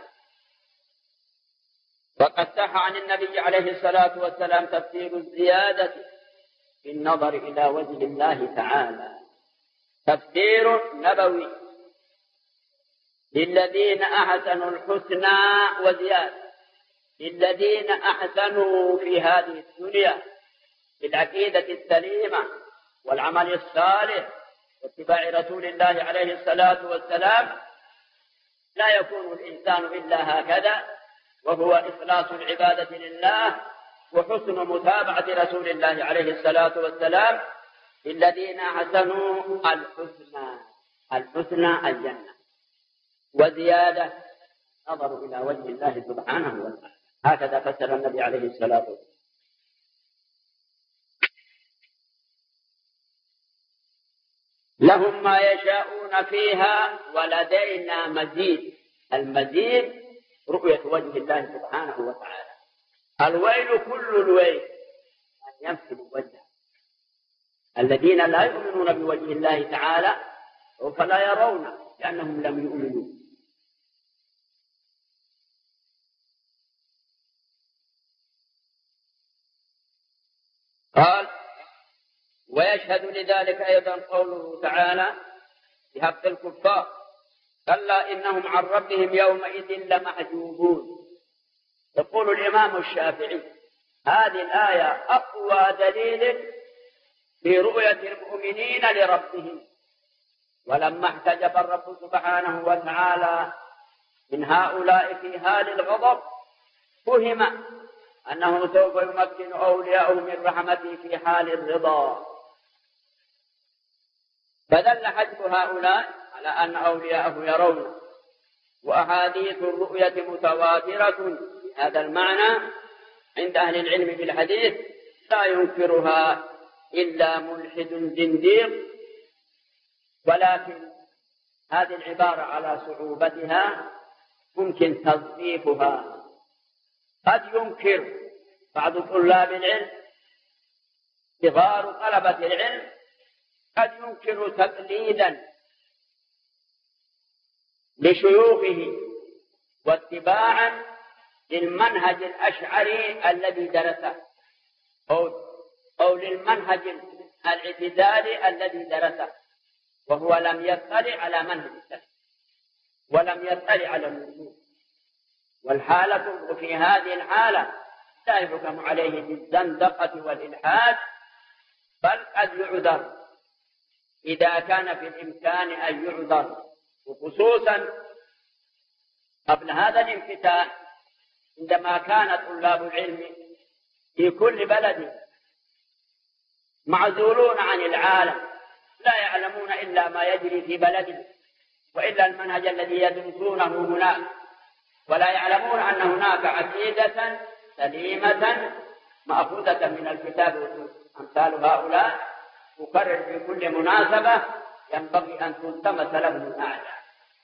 فقد صح عن النبي عليه الصلاة والسلام تفسير الزيادة في النظر إلى وجه الله تعالى، تفسير نبوي للذين أحسنوا الحسنى وزيادة، للذين أحسنوا في هذه الدنيا بالعقيدة السليمة والعمل الصالح واتباع رسول الله عليه الصلاة والسلام. لا يكون الإنسان إلا هكذا، وهو إخلاص العبادة لله وحسن متابعة رسول الله عليه الصلاة والسلام. الذين أحسنوا الحسنى، الحسنى الجنة، وزيادة نظر إلى وجه الله سبحانه وتعالى. هكذا فسر النبي عليه الصلاة والسلام. لهم ما يشاءون فيها ولدينا مزيد. المزيد رؤية وجه الله سبحانه وتعالى. الويل كل الويل أن يمثل وجهه. الذين لا يؤمنون بوجه الله تعالى فلا يرون لأنهم لم يؤمنوا. قال ويشهد لذلك أيضا قوله تعالى في حق الكفار كلا إنهم عن ربهم يومئذ لمحجوبون. يقول الإمام الشافعي هذه الآية أقوى دليل في رؤية المؤمنين لربهم. ولما احتجب الرب سبحانه وتعالى من هؤلاء في حال الغضب فهم أنه سوف يمكن أولياءه من رحمته في حال الرضا، فدل حجب هؤلاء على أن أولياءه يرون. وأحاديث الرؤية متواترة بهذا المعنى عند أهل العلم بالحديث لا ينكرها إلا ملحد زنديق، ولكن هذه العبارة على صعوبتها ممكن تضعيفها. قد ينكر بعض طلاب العلم صغار طلبة العلم قد ينكر تقليدا لشيوخه واتباعا للمنهج الأشعري الذي درسه أو, أو للمنهج الاعتزالي الذي درسه، وهو لم يطلع على منهج السلف ولم يطلع على النصوص. والحالة في هذه الحالة لا يحكم عليه بالزندقة والإلحاد، بل قد يعذر إذا كان في الإمكان أن يعذر. وخصوصا قبل هذا الانفتاح عندما كان طلاب العلم في كل بلد معزولون عن العالم لا يعلمون إلا ما يجري في بلده وإلا المنهج الذي يدرسونه هناك، ولا يعلمون أن هناك عقيدة سليمة مأخوذة من الكتاب والسنة. أمثال هؤلاء أكرر في كل مناسبة ينبغي أن تلتمس لهم الأعلى.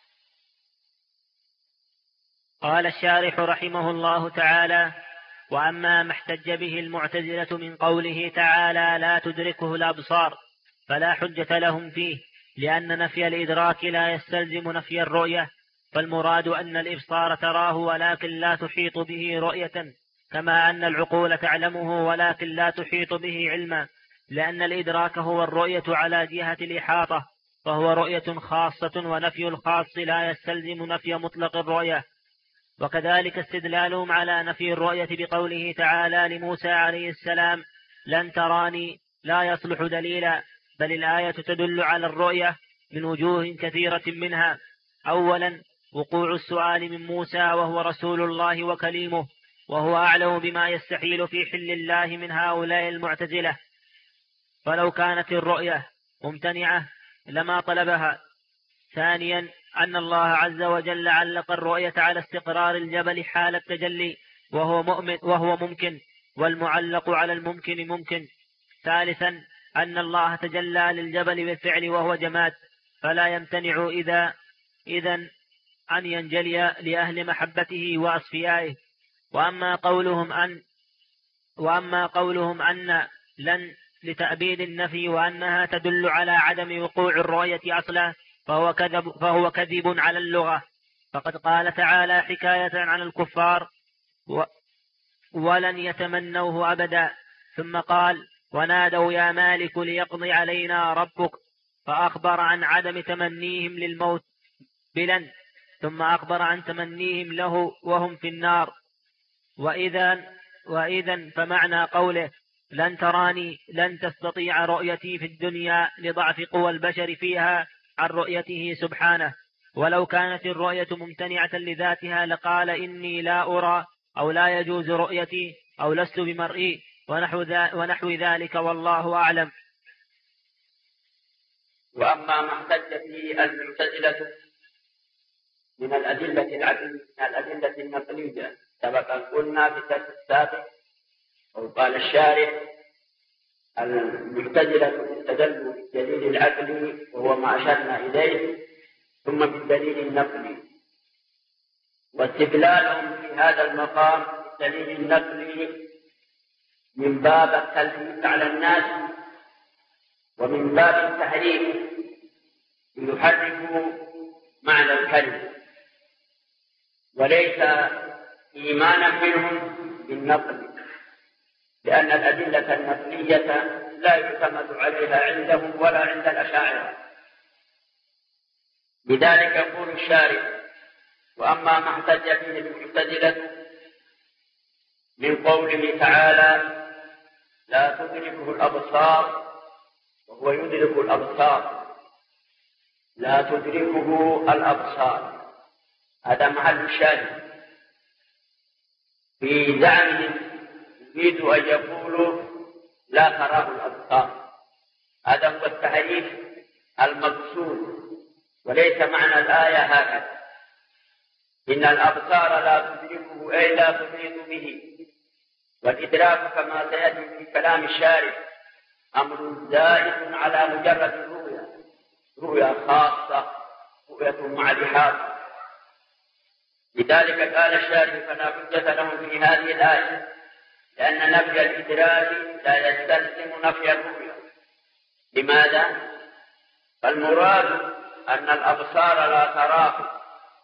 قال الشارح رحمه الله تعالى وأما ما احتج به المعتزلة من قوله تعالى لا تدركه الأبصار فلا حجة لهم فيه، لأن نفي الإدراك لا يستلزم نفي الرؤية، فالمراد أن الإبصار تراه ولكن لا تحيط به رؤية، كما أن العقول تعلمه ولكن لا تحيط به علما، لأن الإدراك هو الرؤية على جهة الإحاطة، فهو رؤية خاصة، ونفي الخاص لا يستلزم نفي مطلق الرؤية. وكذلك استدلالهم على نفي الرؤية بقوله تعالى لموسى عليه السلام لن تراني لا يصلح دليلا، بل الآية تدل على الرؤية من وجوه كثيرة منها. أولا وقوع السؤال من موسى وهو رسول الله وكليمه، وهو أعلم بما يستحيل في حل الله من هؤلاء المعتزلة، فلو كانت الرؤية ممتنعة لما طلبها. ثانيا أن الله عز وجل علق الرؤية على استقرار الجبل حال التجلي، وهو, مؤمن وهو ممكن، والمعلق على الممكن ممكن. ثالثا أن الله تجلى للجبل بالفعل وهو جماد، فلا يمتنع إذا إذن أن ينجلي لأهل محبته وأصفيائه. وأما قولهم أن وأما قولهم أن لن لتأبيد النفي وأنها تدل على عدم وقوع الرؤية أصلا، فهو كذب, فهو كذب على اللغة. فقد قال تعالى حكاية عن الكفار و ولن يتمنوه أبدا، ثم قال ونادوا يا مالك ليقضي علينا ربك، فأخبر عن عدم تمنيهم للموت بلن، ثم أخبر عن تمنيهم له وهم في النار. وإذا وإذا فمعنى قوله لن تراني لن تستطيع رؤيتي في الدنيا لضعف قوى البشر فيها عن رؤيته سبحانه. ولو كانت الرؤية ممتنعة لذاتها لقال إني لا أرى، أو لا يجوز رؤيتي، أو لست بمرئي، ونحو, ذا ونحو ذلك، والله أعلم. وأما ما احتج به المعتزلة من الأدلة العقلية من الأدلة النقلية سبق أن قلنا في الدرس السابق، أو قال الشارح المعتزلة استدلوا بالدليل العقلي وهو ما أشرنا إليه، ثم بالدليل النقلي. واستدلالهم في هذا المقام بالدليل النقلي من باب التلبيس على الناس، ومن باب التحريف ليحرفوا معنى الكلمة، وليس إيمانا منهم بالنقل، لأن الأدلة النقلية لا يعتمد عليها عندهم ولا عند الأشاعرة. لذلك يقول الشارح وأما ما احتج به المعتزلة من قوله تعالى لا تدركه الأبصار وهو يدرك الأبصار، لا تدركه الأبصار، هذا محل الشاهد في زعمهم، يريد أن يقولوا لا تراه الأبصار. هذا هو التحريف المقصود، وليس معنى الآية هكذا، إن الأبصار لا تدركه أي لا تحيط به. والإدراك كما سيأتي في كلام الشارح أمر زائد على مجرد الرؤيا، رؤيا خاصة، رؤية مع الإحاطة. لذلك قال الشارح فلا حجة لهم في هذه الآية، لأن نفي الإدراك لا يستلزم نفي الرؤيا. لماذا؟ فالمراد أن الأبصار لا تراه،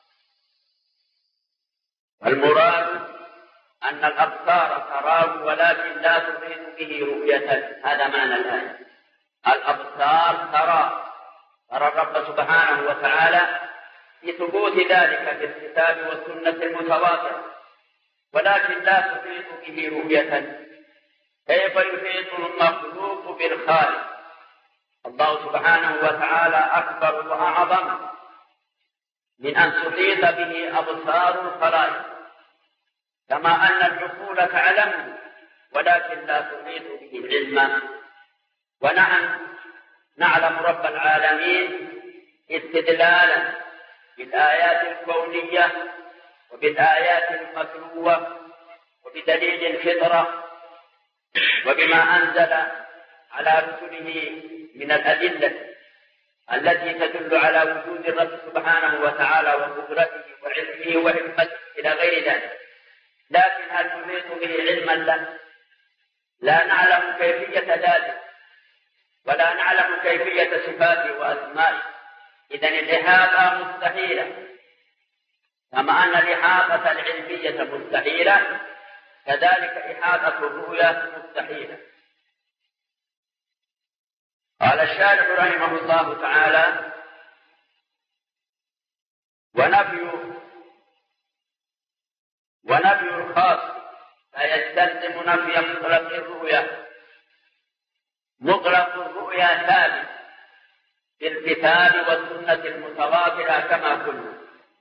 المراد أن الأبصار تراه ولكن لا تحيط به رؤية، هذا معنى الآية. الأبصار ترى ترى الرب سبحانه وتعالى في ثبوت ذلك في الكتاب والسنة المتواترة، ولكن لا تحيط به رؤية. كيف يحيط المخلوق بالخالق؟ الله سبحانه وتعالى أكبر وأعظم من أن تحيط به أبصار الخلائق، كما أن العقول تعلم ولكن لا تحيط به علما. ونحن نعلم رب العالمين استدلالا بالآيات الكونية وبالآيات المتلوة وبدليل الفطرة وبما أنزل على رسله من الأدلة التي تدل على وجود الرب سبحانه وتعالى وقدرته وعلمه وحكمته إلى غير ذلك. لكن هل نحيط به علما له؟ لا نعلم كيفية ذلك ولا نعلم كيفية صفاته وأسمائه، إذن الإحاطة مستحيلة. كما أن الإحاطة العلمية مستحيلة، كذلك إحاطة الرؤية مستحيلة. قال الشارح رحمه الله تعالى: ونفي ونفي الخاص لا يستلزم نفي مطلق الرؤيا. مطلق الرؤيا ثابت في الكتاب والسنة المتواترة كما قلنا،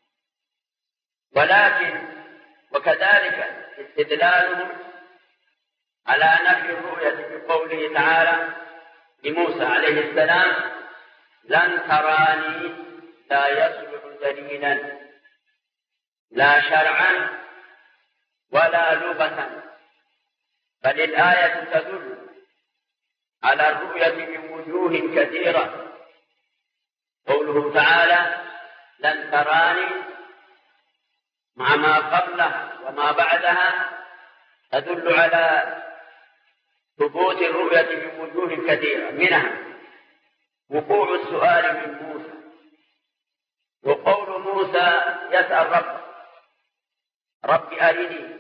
ولكن وكذلك استدلالهم على نفي الرؤية بقوله تعالى لموسى عليه السلام: لن تراني لا يصلح دليلا لا شرعا ولا لغة، بل الآية تدل على الرؤية من وجوه كثيرة. قوله تعالى: لن تراني مع ما قبله وما بعدها تدل على ثبوت الرؤية من وجوه كثيرة، منها وقوع السؤال من موسى، وقول موسى يسأل رب رب أرني،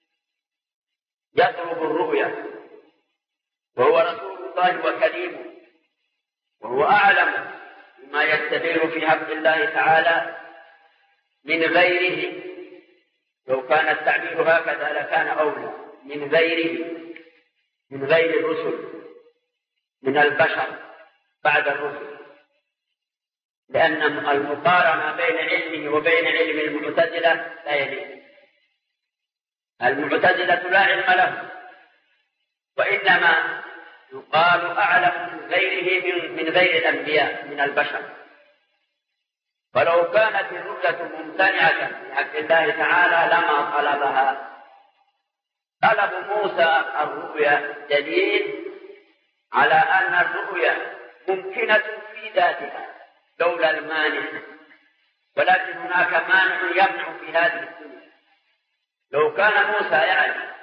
يطلب الرؤية، وهو رسول الله وكليمه، وهو أعلم بما يستدل في حق الله تعالى من غيره. لو كان التعبير هكذا لكان أولى، من غيره، من غير الرسل، من البشر بعد الرسل، لأن المقارنة بين علمه وبين علم المعتزلة لا يليق. المعتزلة لا علم له، وإنما يقال أعلم من غيره من غير الأنبياء من البشر. فلو كانت الرؤية ممتنعة في حق الله تعالى لما طلبها. طلب موسى الرؤيا دليل على أن الرؤيا ممكنة في ذاتها لولا المانع، ولكن هناك مانع يمنع في هذه الدنيا. لو كان موسى يعلم